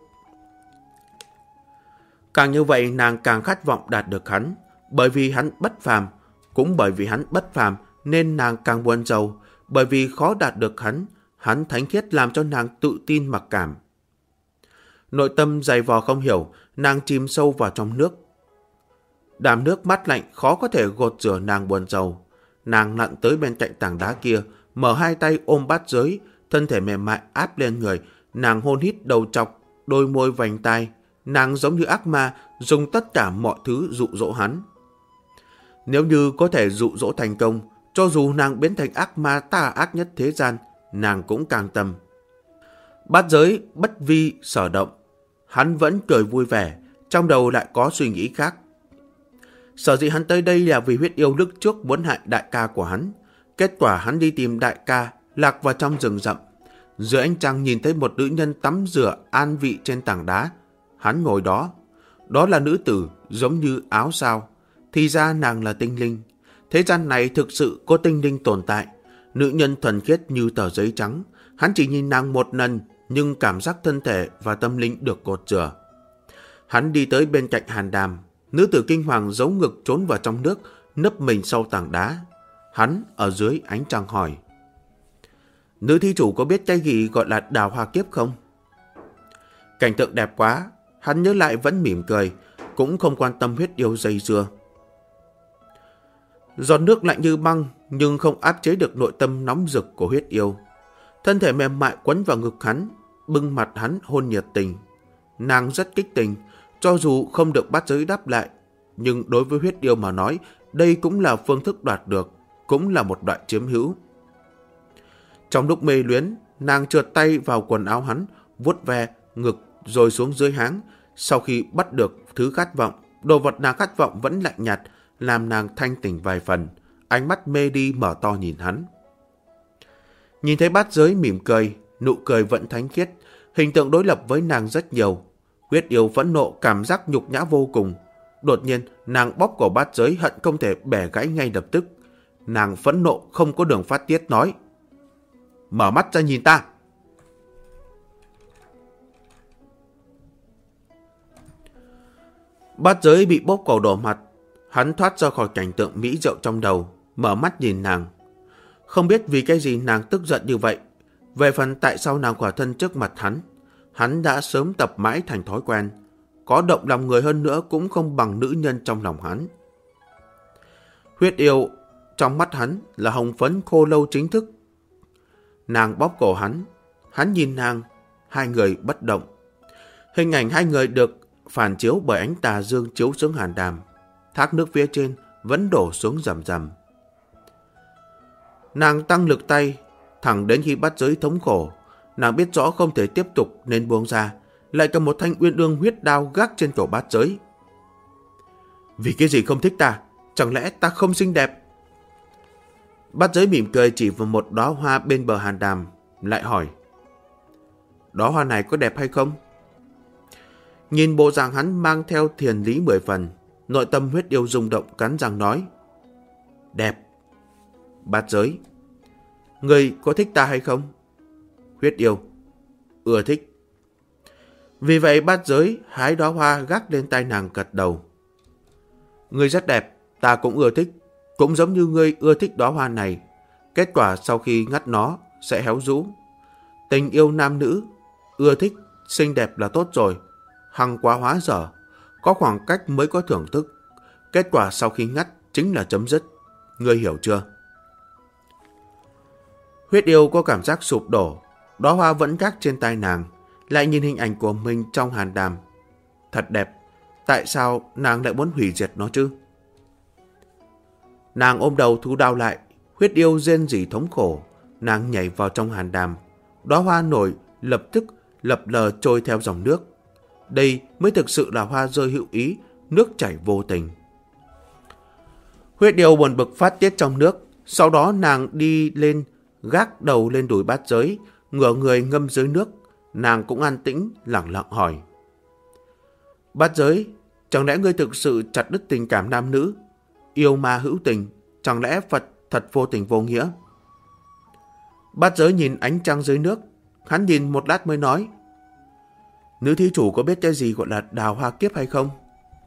Càng như vậy nàng càng khát vọng đạt được hắn, bởi vì hắn bất phàm. Cũng bởi vì hắn bất phàm nên nàng càng buồn rầu, bởi vì khó đạt được hắn thánh khiết làm cho nàng tự tin mặc cảm. Nội tâm dày vò không hiểu, nàng chìm sâu vào trong nước. Đàm nước mát lạnh khó có thể gột rửa nàng buồn rầu. Nàng nặn tới bên cạnh tảng đá kia, mở hai tay ôm Bát Giới, thân thể mềm mại áp lên người, nàng hôn hít đầu chọc, đôi môi vành tai, nàng giống như ác ma dùng tất cả mọi thứ dụ dỗ hắn. Nếu như có thể dụ dỗ thành công, cho dù nàng biến thành ác ma tà ác nhất thế gian, nàng cũng càng tâm. Bát Giới bất vi sở động, hắn vẫn cười vui vẻ, trong đầu lại có suy nghĩ khác. Sở dĩ hắn tới đây là vì huyết yêu lúc trước muốn hại đại ca của hắn. Kết quả hắn đi tìm đại ca, lạc vào trong rừng rậm. Dưới ánh trăng nhìn thấy một nữ nhân tắm rửa an vị trên tảng đá. Hắn ngồi đó. Đó là nữ tử giống như áo sao. Thì ra nàng là tinh linh. Thế gian này thực sự có tinh linh tồn tại. Nữ nhân thuần khiết như tờ giấy trắng. Hắn chỉ nhìn nàng một lần, nhưng cảm giác thân thể và tâm linh được cột rửa. Hắn đi tới bên cạnh Hàn Đàm. Nữ tử kinh hoàng giấu ngực trốn vào trong nước, nấp mình sau tảng đá. Hắn ở dưới ánh trăng hỏi: nữ thí chủ có biết cái gì gọi là đào hoa kiếp không? Cảnh tượng đẹp quá, hắn nhớ lại vẫn mỉm cười, cũng không quan tâm huyết yêu dây dưa. Giọt nước lạnh như băng, nhưng không áp chế được nội tâm nóng rực của huyết yêu. Thân thể mềm mại quấn vào ngực hắn, bưng mặt hắn hôn nhiệt tình. Nàng rất kích tình, cho dù không được Bát Giới đáp lại, nhưng đối với huyết yêu mà nói, đây cũng là phương thức đoạt được, cũng là một loại chiếm hữu. Trong lúc mê luyến, nàng trượt tay vào quần áo hắn, vuốt ve ngực rồi xuống dưới háng. Sau khi bắt được thứ khát vọng, đồ vật nàng khát vọng vẫn lạnh nhạt, làm nàng thanh tỉnh vài phần. Ánh mắt mê đi mở to nhìn hắn. Nhìn thấy Bát Giới mỉm cười, nụ cười vẫn thánh khiết, hình tượng đối lập với nàng rất nhiều. Huyết yêu phẫn nộ, cảm giác nhục nhã vô cùng. Đột nhiên, nàng bóp cổ Bát Giới hận không thể bẻ gãy ngay lập tức. Nàng phẫn nộ không có đường phát tiết nói: mở mắt ra nhìn ta. Bát Giới bị bóp cổ đổ mặt. Hắn thoát ra khỏi cảnh tượng mỹ diệu trong đầu, mở mắt nhìn nàng. Không biết vì cái gì nàng tức giận như vậy. Về phần tại sao nàng khỏa thân trước mặt hắn đã sớm tập mãi thành thói quen. Có động lòng người hơn nữa cũng không bằng nữ nhân trong lòng hắn. Huyết yêu trong mắt hắn là hồng phấn khô lâu chính thức. Nàng bóp cổ hắn nhìn nàng, hai người bất động. Hình ảnh hai người được phản chiếu bởi ánh tà dương chiếu xuống Hàn Đàm. Thác nước phía trên vẫn đổ xuống rầm rầm. Nàng tăng lực tay, thẳng đến khi Bát Giới thống khổ. Nàng biết rõ không thể tiếp tục nên buông ra, lại cầm một thanh uyên ương huyết đao gác trên cổ Bát Giới. Vì cái gì không thích ta? Chẳng lẽ ta không xinh đẹp? Bát Giới mỉm cười chỉ vào một đóa hoa bên bờ Hàn Đàm, lại hỏi: đóa hoa này có đẹp hay không? Nhìn bộ dạng hắn mang theo thiền lý 10 phần, nội tâm huyết yêu rung động, cắn răng nói: đẹp. Bát Giới: người có thích ta hay không? Huyết yêu: ưa thích. Vì vậy Bát Giới hái đóa hoa gác lên tay nàng, gật đầu: ngươi rất đẹp, ta cũng ưa thích. Cũng giống như ngươi ưa thích đóa hoa này. Kết quả sau khi ngắt nó sẽ héo rũ. Tình yêu nam nữ, ưa thích, xinh đẹp là tốt rồi. Hằng quá hóa dở, có khoảng cách mới có thưởng thức. Kết quả sau khi ngắt chính là chấm dứt. Ngươi hiểu chưa? Huyết yêu có cảm giác sụp đổ. Đóa hoa vẫn gác trên tay nàng, lại nhìn hình ảnh của mình trong Hàn Đàm. Thật đẹp, tại sao nàng lại muốn hủy diệt nó chứ? Nàng ôm đầu thu đau lại, huyết yêu rên rỉ thống khổ. Nàng nhảy vào trong Hàn Đàm. Đóa hoa nổi lập tức lập lờ trôi theo dòng nước. Đây mới thực sự là hoa rơi hữu ý, nước chảy vô tình. Huyết yêu buồn bực phát tiết trong nước. Sau đó nàng đi lên, gác đầu lên đùi Bát Giới, ngửa người ngâm dưới nước. Nàng cũng an tĩnh, lặng lặng hỏi: Bát Giới, chẳng lẽ ngươi thực sự chặt đứt tình cảm nam nữ? Yêu ma hữu tình, chẳng lẽ Phật thật vô tình vô nghĩa? Bát Giới nhìn ánh trăng dưới nước. Hắn nhìn một lát mới nói: nữ thí chủ có biết cái gì gọi là đào hoa kiếp hay không?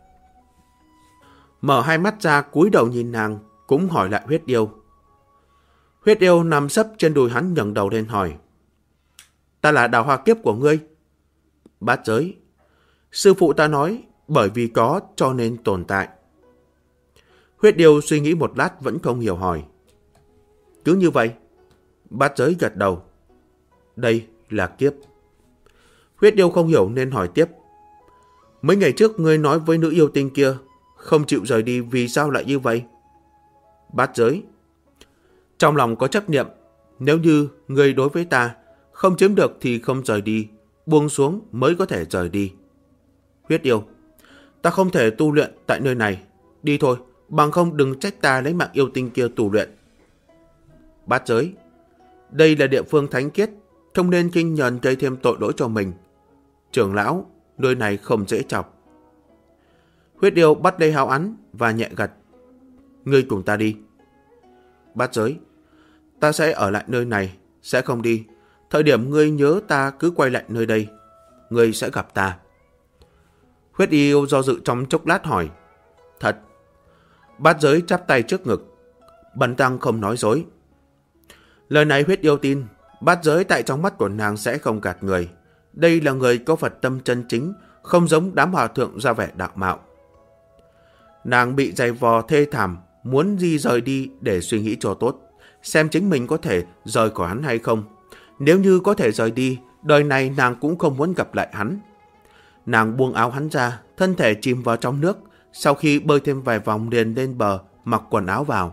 Mở hai mắt ra cúi đầu nhìn nàng, cũng hỏi lại huyết yêu. Huyết yêu nằm sấp trên đùi hắn, ngẩng đầu lên hỏi: ta là đào hoa kiếp của ngươi? Bát Giới: sư phụ ta nói, bởi vì có cho nên tồn tại. Huyết yêu suy nghĩ một lát vẫn không hiểu, hỏi: cứ như vậy? Bát Giới gật đầu: đây là kiếp. Huyết yêu không hiểu nên hỏi tiếp. Mấy ngày trước ngươi nói với nữ yêu tinh kia không chịu rời đi, vì sao lại như vậy? Bát giới. Trong lòng có chấp niệm, nếu như ngươi đối với ta không chiếm được thì không rời đi, buông xuống mới có thể rời đi. Huyết yêu. Ta không thể tu luyện tại nơi này, đi thôi, bằng không đừng trách ta lấy mạng yêu tinh kia tu luyện. Bát giới. Đây là địa phương thánh khiết, không nên khinh nhờn gây thêm tội lỗi cho mình. Trưởng lão, nơi này không dễ chọc. Huyết yêu bắt lấy háo án và nhẹ gật. Ngươi cùng ta đi. Bát giới. Ta sẽ ở lại nơi này, sẽ không đi. Thời điểm ngươi nhớ ta cứ quay lại nơi đây, ngươi sẽ gặp ta. Huyết yêu do dự trong chốc lát hỏi. Thật. Bát giới chắp tay trước ngực. Bần tăng không nói dối. Lời này huyết yêu tin. Bát giới tại trong mắt của nàng sẽ không gạt người. Đây là người có Phật tâm chân chính, không giống đám hòa thượng ra vẻ đạo mạo. Nàng bị giày vò thê thảm, muốn di rời đi để suy nghĩ cho tốt, xem chính mình có thể rời khỏi hắn hay không. Nếu như có thể rời đi, đời này nàng cũng không muốn gặp lại hắn. Nàng buông áo hắn ra, thân thể chìm vào trong nước, sau khi bơi thêm vài vòng liền lên bờ, mặc quần áo vào.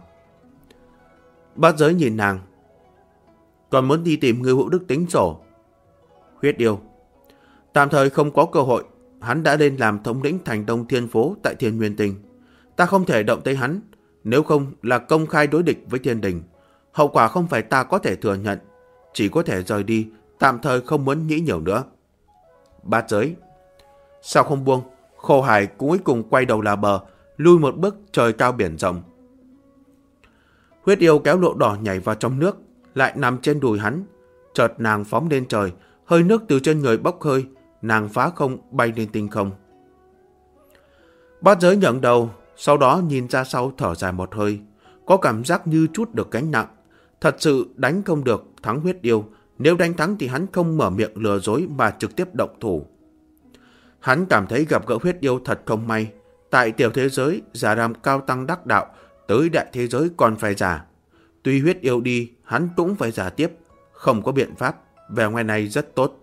Bát giới nhìn nàng. Còn muốn đi tìm người hữu đức tính sổ. Huyết yêu. Tạm thời không có cơ hội, hắn đã lên làm thống lĩnh thành Đông Thiên Phố tại Thiên Nguyên Tinh. Ta không thể động tới hắn, nếu không là công khai đối địch với thiên đình. Hậu quả không phải ta có thể thừa nhận, chỉ có thể rời đi, tạm thời không muốn nghĩ nhiều nữa. Bát giới. Sao không buông? Khô Hải cuối cùng quay đầu là bờ, lui một bước trời cao biển rộng. Huyết yêu kéo Lộ Đỏ nhảy vào trong nước, lại nằm trên đùi hắn. Chợt nàng phóng lên trời, hơi nước từ trên người bốc hơi, nàng phá không bay lên tinh không. Bát giới ngẩng đầu, sau đó nhìn ra sau thở dài một hơi, có cảm giác như trút được gánh nặng. Thật sự đánh không được thắng huyết yêu, nếu đánh thắng thì hắn không mở miệng lừa dối mà trực tiếp động thủ. Hắn cảm thấy gặp gỡ huyết yêu thật không may, tại tiểu thế giới giả làm cao tăng đắc đạo, tới đại thế giới còn phải giả. Tuy huyết yêu đi, hắn cũng phải giả tiếp, không có biện pháp, vẻ ngoài này rất tốt.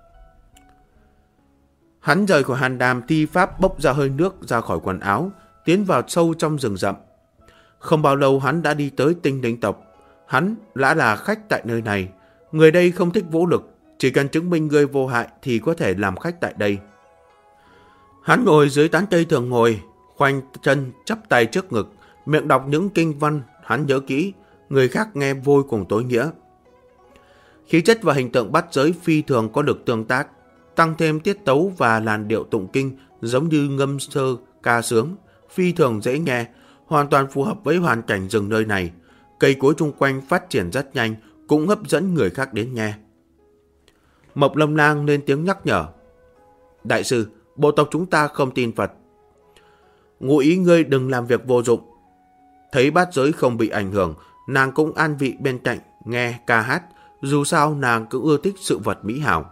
Hắn rời khỏi hàn đàm thi pháp, bốc ra hơi nước ra khỏi quần áo, tiến vào sâu trong rừng rậm. Không bao lâu hắn đã đi tới Tinh Linh tộc. Hắn đã là khách tại nơi này. Người đây không thích vũ lực, chỉ cần chứng minh ngươi vô hại thì có thể làm khách tại đây. Hắn ngồi dưới tán cây thường ngồi, khoanh chân chắp tay trước ngực, miệng đọc những kinh văn hắn nhớ kỹ, người khác nghe vô cùng tối nghĩa. Khí chất và hình tượng bát giới phi thường có lực tương tác, tăng thêm tiết tấu và làn điệu tụng kinh giống như ngâm sơ ca sướng, phi thường dễ nghe, hoàn toàn phù hợp với hoàn cảnh rừng nơi này. Cây cối chung quanh phát triển rất nhanh, cũng hấp dẫn người khác đến nghe. Mộc Lâm Lang lên tiếng nhắc nhở. Đại sư, bộ tộc chúng ta không tin Phật. Ngụ ý ngươi đừng làm việc vô dụng. Thấy bát giới không bị ảnh hưởng, nàng cũng an vị bên cạnh, nghe ca hát. Dù sao nàng cũng ưa thích sự vật mỹ hảo.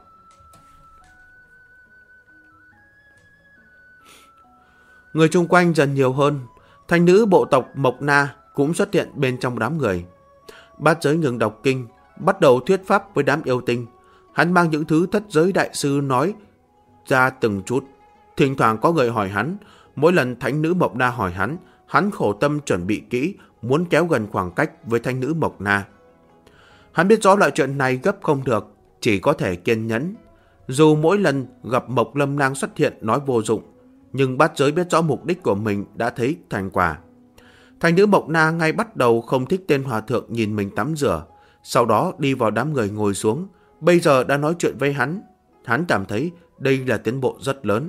Người chung quanh dần nhiều hơn. Thanh nữ bộ tộc Mộc Na cũng xuất hiện bên trong đám người. Bát giới ngừng đọc kinh, bắt đầu thuyết pháp với đám yêu tinh. Hắn mang những thứ thất giới đại sư nói ra từng chút. Thỉnh thoảng có người hỏi hắn. Mỗi lần thánh nữ Mộc Na hỏi hắn, hắn khổ tâm chuẩn bị kỹ, muốn kéo gần khoảng cách với thanh nữ Mộc Na. Hắn biết rõ loại chuyện này gấp không được, chỉ có thể kiên nhẫn. Dù mỗi lần gặp Mộc Lâm Lang xuất hiện nói vô dụng, nhưng bát giới biết rõ mục đích của mình đã thấy thành quả. Thanh nữ Mộc Na ngay bắt đầu không thích tên hòa thượng nhìn mình tắm rửa, sau đó đi vào đám người ngồi xuống, bây giờ đã nói chuyện với hắn. Hắn cảm thấy đây là tiến bộ rất lớn.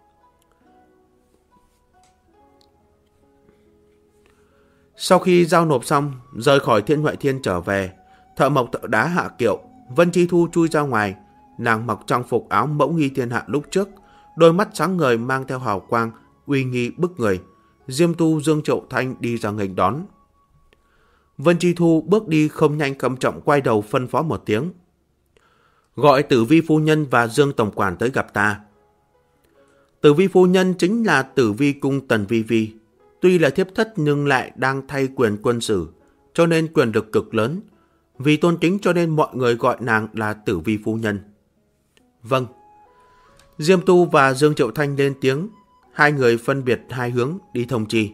Sau khi giao nộp xong, rời khỏi Thiên Huệ Thiên trở về, thợ mộc thợ đá hạ kiệu, Vân Chi Thu chui ra ngoài. Nàng mặc trang phục áo mẫu nghi thiên hạ lúc trước, đôi mắt sáng ngời mang theo hào quang, uy nghi bức người. Diêm Tu, Dương Triệu Thanh đi ra nghênh đón. Vân Chi Thu bước đi không nhanh không chậm, quay đầu phân phó một tiếng. Gọi Tử Vi phu nhân và Dương tổng quản tới gặp ta. Tử Vi phu nhân chính là Tử Vi cung Tần Vi Vi. Tuy là thiếp thất nhưng lại đang thay quyền quân sử, cho nên quyền lực cực lớn. Vì tôn kính cho nên mọi người gọi nàng là Tử Vi phu nhân. Vâng. Diêm Tu và Dương Triệu Thanh lên tiếng, hai người phân biệt hai hướng đi thông chi.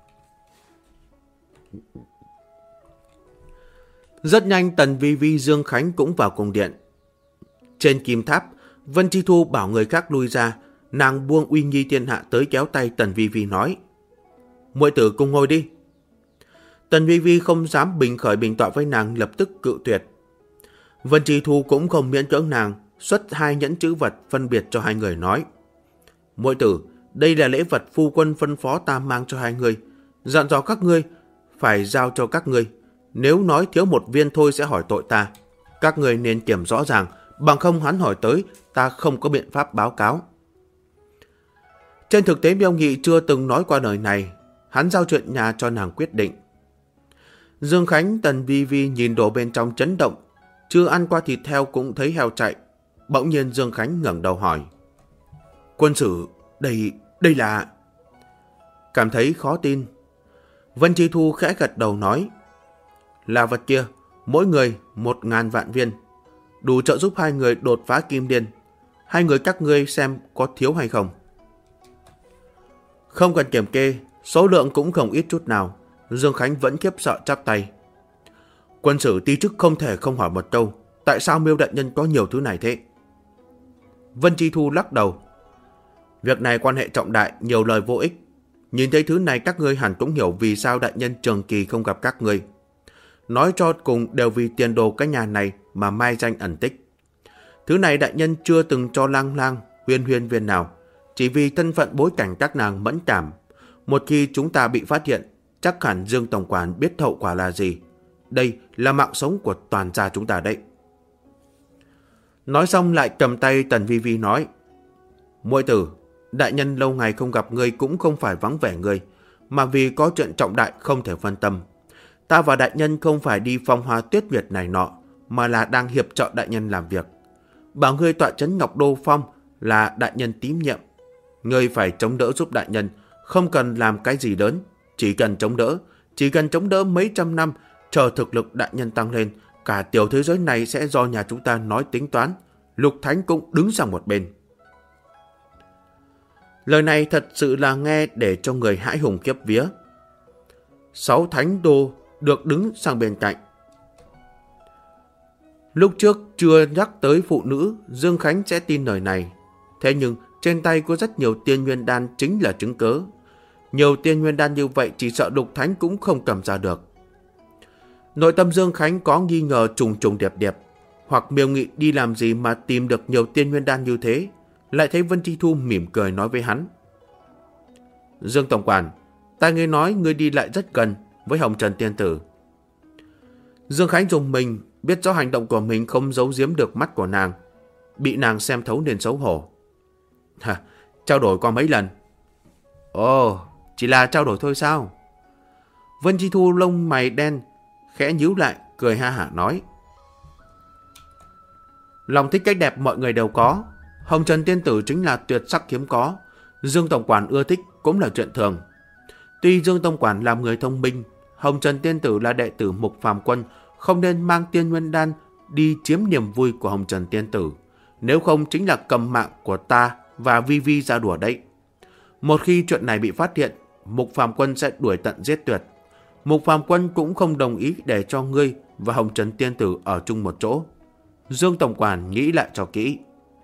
Rất nhanh Tần Vi Vi, Dương Khánh cũng vào cung điện. Trên kim tháp, Vân Chi Thu bảo người khác lui ra, nàng buông uy nghi thiên hạ tới kéo tay Tần Vi Vi nói, muội tử cùng ngồi đi. Tần Vi Vi không dám bình khởi bình tọa với nàng, lập tức cự tuyệt. Vân Chi Thu cũng không miễn cưỡng nàng, xuất hai nhẫn chữ vật phân biệt cho hai người nói, muội tử, đây là lễ vật phu quân phân phó ta mang cho hai người, dặn dò các ngươi phải giao cho các ngươi, nếu nói thiếu một viên thôi sẽ hỏi tội ta, các ngươi nên kiểm rõ ràng, bằng không hắn hỏi tới ta không có biện pháp báo cáo. Trên thực tế Miêu Nghị chưa từng nói qua lời này, hắn giao chuyện nhà cho nàng quyết định. Dương Khánh, Tần Vi Vi nhìn đồ bên trong chấn động, chưa ăn qua thịt heo cũng thấy heo chạy. Bỗng nhiên Dương Khánh ngẩng đầu hỏi, quân sử, đây là... Cảm thấy khó tin, Vân Chi Thu khẽ gật đầu nói, là vật kia, mỗi người 1.000 vạn viên, đủ trợ giúp hai người đột phá kim điên. Hai người các ngươi xem có thiếu hay không. Không cần kiểm kê, số lượng cũng không ít chút nào. Dương Khánh vẫn khiếp sợ chắp tay. Quân sử ti chức không thể không hỏi một câu, tại sao Miêu đại nhân có nhiều thứ này thế? Vân Chi Thu lắc đầu. Việc này quan hệ trọng đại, nhiều lời vô ích. Nhìn thấy thứ này các ngươi hẳn cũng hiểu vì sao đại nhân trường kỳ không gặp các ngươi. Nói cho cùng đều vì tiền đồ cái nhà này mà mai danh ẩn tích. Thứ này đại nhân chưa từng cho Lang Lang, Huyên Huyên viên nào, chỉ vì thân phận bối cảnh các nàng mẫn cảm. Một khi chúng ta bị phát hiện, chắc hẳn Dương tổng quản biết hậu quả là gì. Đây là mạng sống của toàn gia chúng ta đấy. Nói xong lại cầm tay Tần Vi Vi nói, muội tử, đại nhân lâu ngày không gặp ngươi cũng không phải vắng vẻ ngươi, mà vì có chuyện trọng đại không thể phân tâm. Ta và đại nhân không phải đi phong hoa tuyết nguyệt này nọ, mà là đang hiệp trợ đại nhân làm việc. Bảo ngươi tọa trấn Ngọc Đô Phong là đại nhân tín nhiệm. Ngươi phải chống đỡ giúp đại nhân, không cần làm cái gì lớn, chỉ cần chống đỡ mấy trăm năm, chờ thực lực đại nhân tăng lên, cả tiểu thế giới này sẽ do nhà chúng ta nói tính toán. Lục Thánh cũng đứng sang một bên. Lời này thật sự là nghe để cho người hãi hùng khiếp vía. 6 thánh đô được đứng sang bên cạnh. Lúc trước chưa nhắc tới phụ nữ, Dương Khánh sẽ tin lời này. Thế nhưng trên tay có rất nhiều tiên nguyên đan chính là chứng cớ. Nhiều tiên nguyên đan như vậy chỉ sợ Lục Thánh cũng không cầm ra được. Nội tâm Dương Khánh có nghi ngờ trùng trùng điệp điệp. Hoặc Miêu Nghị đi làm gì mà tìm được nhiều tiên nguyên đan như thế. Lại thấy Vân Chi Thu mỉm cười nói với hắn, Dương tổng quản, ta nghe nói ngươi đi lại rất gần với Hồng Trần tiên tử. Dương Khánh dùng mình, biết rõ hành động của mình không giấu giếm được mắt của nàng, bị nàng xem thấu nên xấu hổ. Trao đổi qua mấy lần? Ồ, chỉ là trao đổi thôi sao? Vân Chi Thu lông mày đen khẽ nhíu lại, cười ha hả nói, lòng thích cách đẹp mọi người đều có, Hồng Trần tiên tử chính là tuyệt sắc hiếm có, Dương tổng quản ưa thích cũng là chuyện thường. Tuy Dương tổng quản làm người thông minh, Hồng Trần tiên tử là đệ tử Mục Phàm Quân, không nên mang tiên nguyên đan đi chiếm niềm vui của Hồng Trần tiên tử, nếu không chính là cầm mạng của ta và Vi Vi ra đùa đấy. Một khi chuyện này bị phát hiện, Mục Phàm Quân sẽ đuổi tận giết tuyệt. Mục Phàm Quân cũng không đồng ý để cho ngươi và Hồng Trần tiên tử ở chung một chỗ. Dương tổng quản nghĩ lại cho kỹ.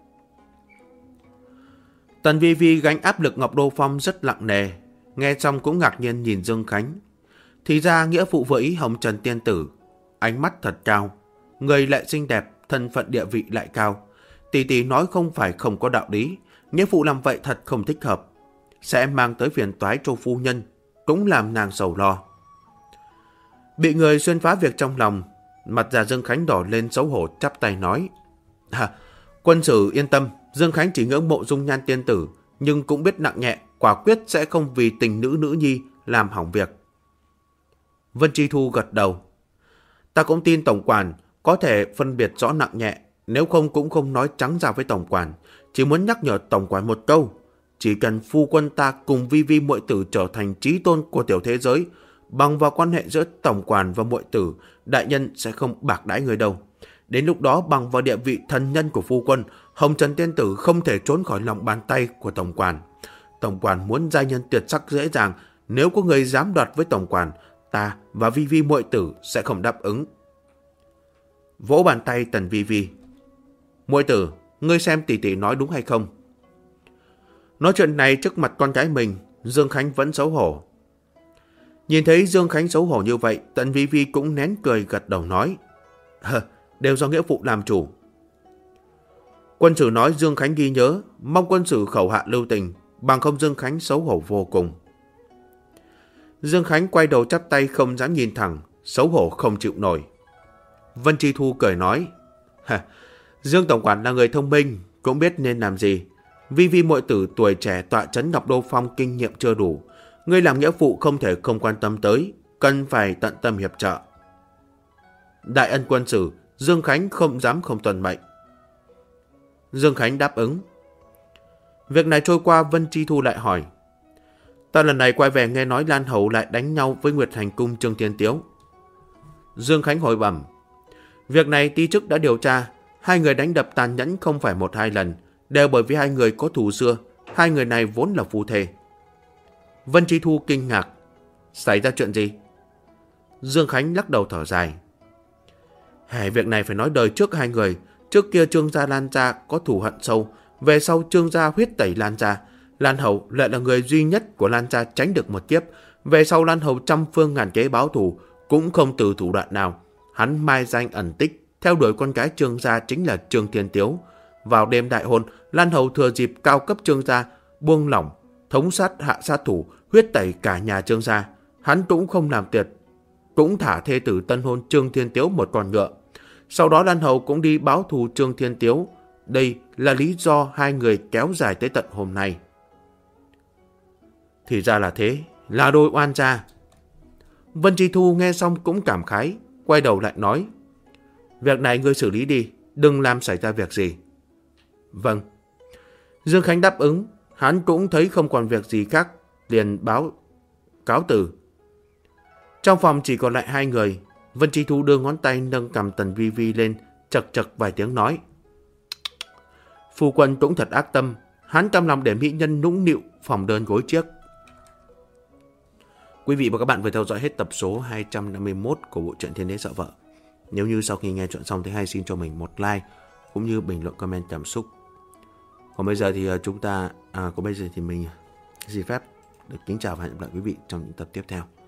Tần Vi Vi gánh áp lực Ngọc Đô Phong rất nặng nề, nghe xong cũng ngạc nhiên nhìn Dương Khánh. Thì ra nghĩa phụ vừa ý Hồng Trần tiên tử, ánh mắt thật cao, người lại xinh đẹp, thân phận địa vị lại cao. Tỷ tỷ nói không phải không có đạo lý, nghĩa phụ làm vậy thật không thích hợp, sẽ mang tới phiền toái cho phu nhân, cũng làm nàng sầu lo. Bị người xuyên phá việc trong lòng, mặt già Dương Khánh đỏ lên xấu hổ chắp tay nói, quân sử yên tâm, Dương Khánh chỉ ngưỡng mộ dung nhan tiên tử, nhưng cũng biết nặng nhẹ, quả quyết sẽ không vì tình nữ nhi làm hỏng việc. Vân Chi Thu gật đầu. Ta cũng tin tổng quản có thể phân biệt rõ nặng nhẹ, nếu không cũng không nói trắng ra với tổng quản, chỉ muốn nhắc nhở tổng quản một câu, chỉ cần phu quân ta cùng Vi Vi muội tử trở thành chí tôn của tiểu thế giới, bằng vào quan hệ giữa tổng quản và muội tử, đại nhân sẽ không bạc đãi người đâu. Đến lúc đó bằng vào địa vị thần nhân của phu quân, Hồng Trần Tiên Tử không thể trốn khỏi lòng bàn tay của tổng quản. Tổng quản muốn giai nhân tuyệt sắc dễ dàng, nếu có người dám đoạt với tổng quản, ta và Vi Vi muội tử sẽ không đáp ứng. Vỗ bàn tay Tần Vi Vi. Muội tử, ngươi xem tỷ tỷ nói đúng hay không? Nói chuyện này trước mặt con gái mình, Dương Khánh vẫn xấu hổ. Nhìn thấy Dương Khánh xấu hổ như vậy, Tần Vi Vi cũng nén cười gật đầu nói. Đều do nghĩa phụ làm chủ. Quân sử nói Dương Khánh ghi nhớ, mong quân sử khẩu hạ lưu tình, bằng không Dương Khánh xấu hổ vô cùng. Dương Khánh quay đầu chắp tay không dám nhìn thẳng, xấu hổ không chịu nổi. Vân Chi Thu cười nói. Dương tổng quản là người thông minh, cũng biết nên làm gì. Vi Vi muội tử tuổi trẻ tọa trấn Ngọc Đô Phong kinh nghiệm chưa đủ. Ngươi làm nghĩa phụ không thể không quan tâm tới, cần phải tận tâm hiệp trợ. Đại ân quân sử, Dương Khánh không dám không tuân mệnh. Dương Khánh đáp ứng. Việc này trôi qua, Vân Chi Thu lại hỏi. Ta lần này quay về nghe nói Lan Hầu lại đánh nhau với Nguyệt Hành Cung Trương Thiên Tiếu. Dương Khánh hồi bẩm. Việc này ti chức đã điều tra, hai người đánh đập tàn nhẫn không phải 1-2 lần, đều bởi vì hai người có thù xưa, hai người này vốn là phu thê. Vân Chi Thu kinh ngạc. Xảy ra chuyện gì? Dương Khánh lắc đầu thở dài. Việc này phải nói đời trước hai người. Trước kia Trương gia Lan gia có thù hận sâu, về sau Trương gia huyết tẩy Lan gia. Lan Hầu lại là người duy nhất của Lan gia tránh được một kiếp. Về sau Lan Hầu trăm phương ngàn kế báo thù, cũng không từ thủ đoạn nào. Hắn mai danh ẩn tích, theo đuổi con gái Trương gia chính là Trương Thiên Tiếu. Vào đêm đại hôn, Lan Hầu thừa dịp cao cấp Trương gia buông lỏng, thống sát hạ sát thủ, huyết tẩy cả nhà Trương gia. Hắn cũng không làm tiệt, cũng thả thê tử tân hôn Trương Thiên Tiếu một con ngựa. Sau đó Lan Hầu cũng đi báo thù Trương Thiên Tiếu. Đây là lý do hai người kéo dài tới tận hôm nay. Thì ra là thế, là đôi oan gia. Vân Chi Thu nghe xong cũng cảm khái, quay đầu lại nói. Việc này ngươi xử lý đi, đừng làm xảy ra việc gì. Vâng. Dương Khánh đáp ứng, hắn cũng thấy không còn việc gì khác, liền cáo từ. Trong phòng chỉ còn lại hai người. Vân Chi Thu đưa ngón tay nâng cầm Tần Vi Vi lên, chật chật vài tiếng nói. Phu quân cũng thật ác tâm, hắn cam lòng để mỹ nhân nũng nịu phòng đơn gối chiếc. Quý vị và các bạn vừa theo dõi hết tập số 251 của bộ truyện Thiên Đế Sợ Vợ. Nếu như sau khi nghe chuyện xong thấy hay, xin cho mình một like cũng như bình luận comment cảm xúc. Còn bây giờ thì mình xin phép được kính chào và hẹn gặp lại quý vị trong những tập tiếp theo.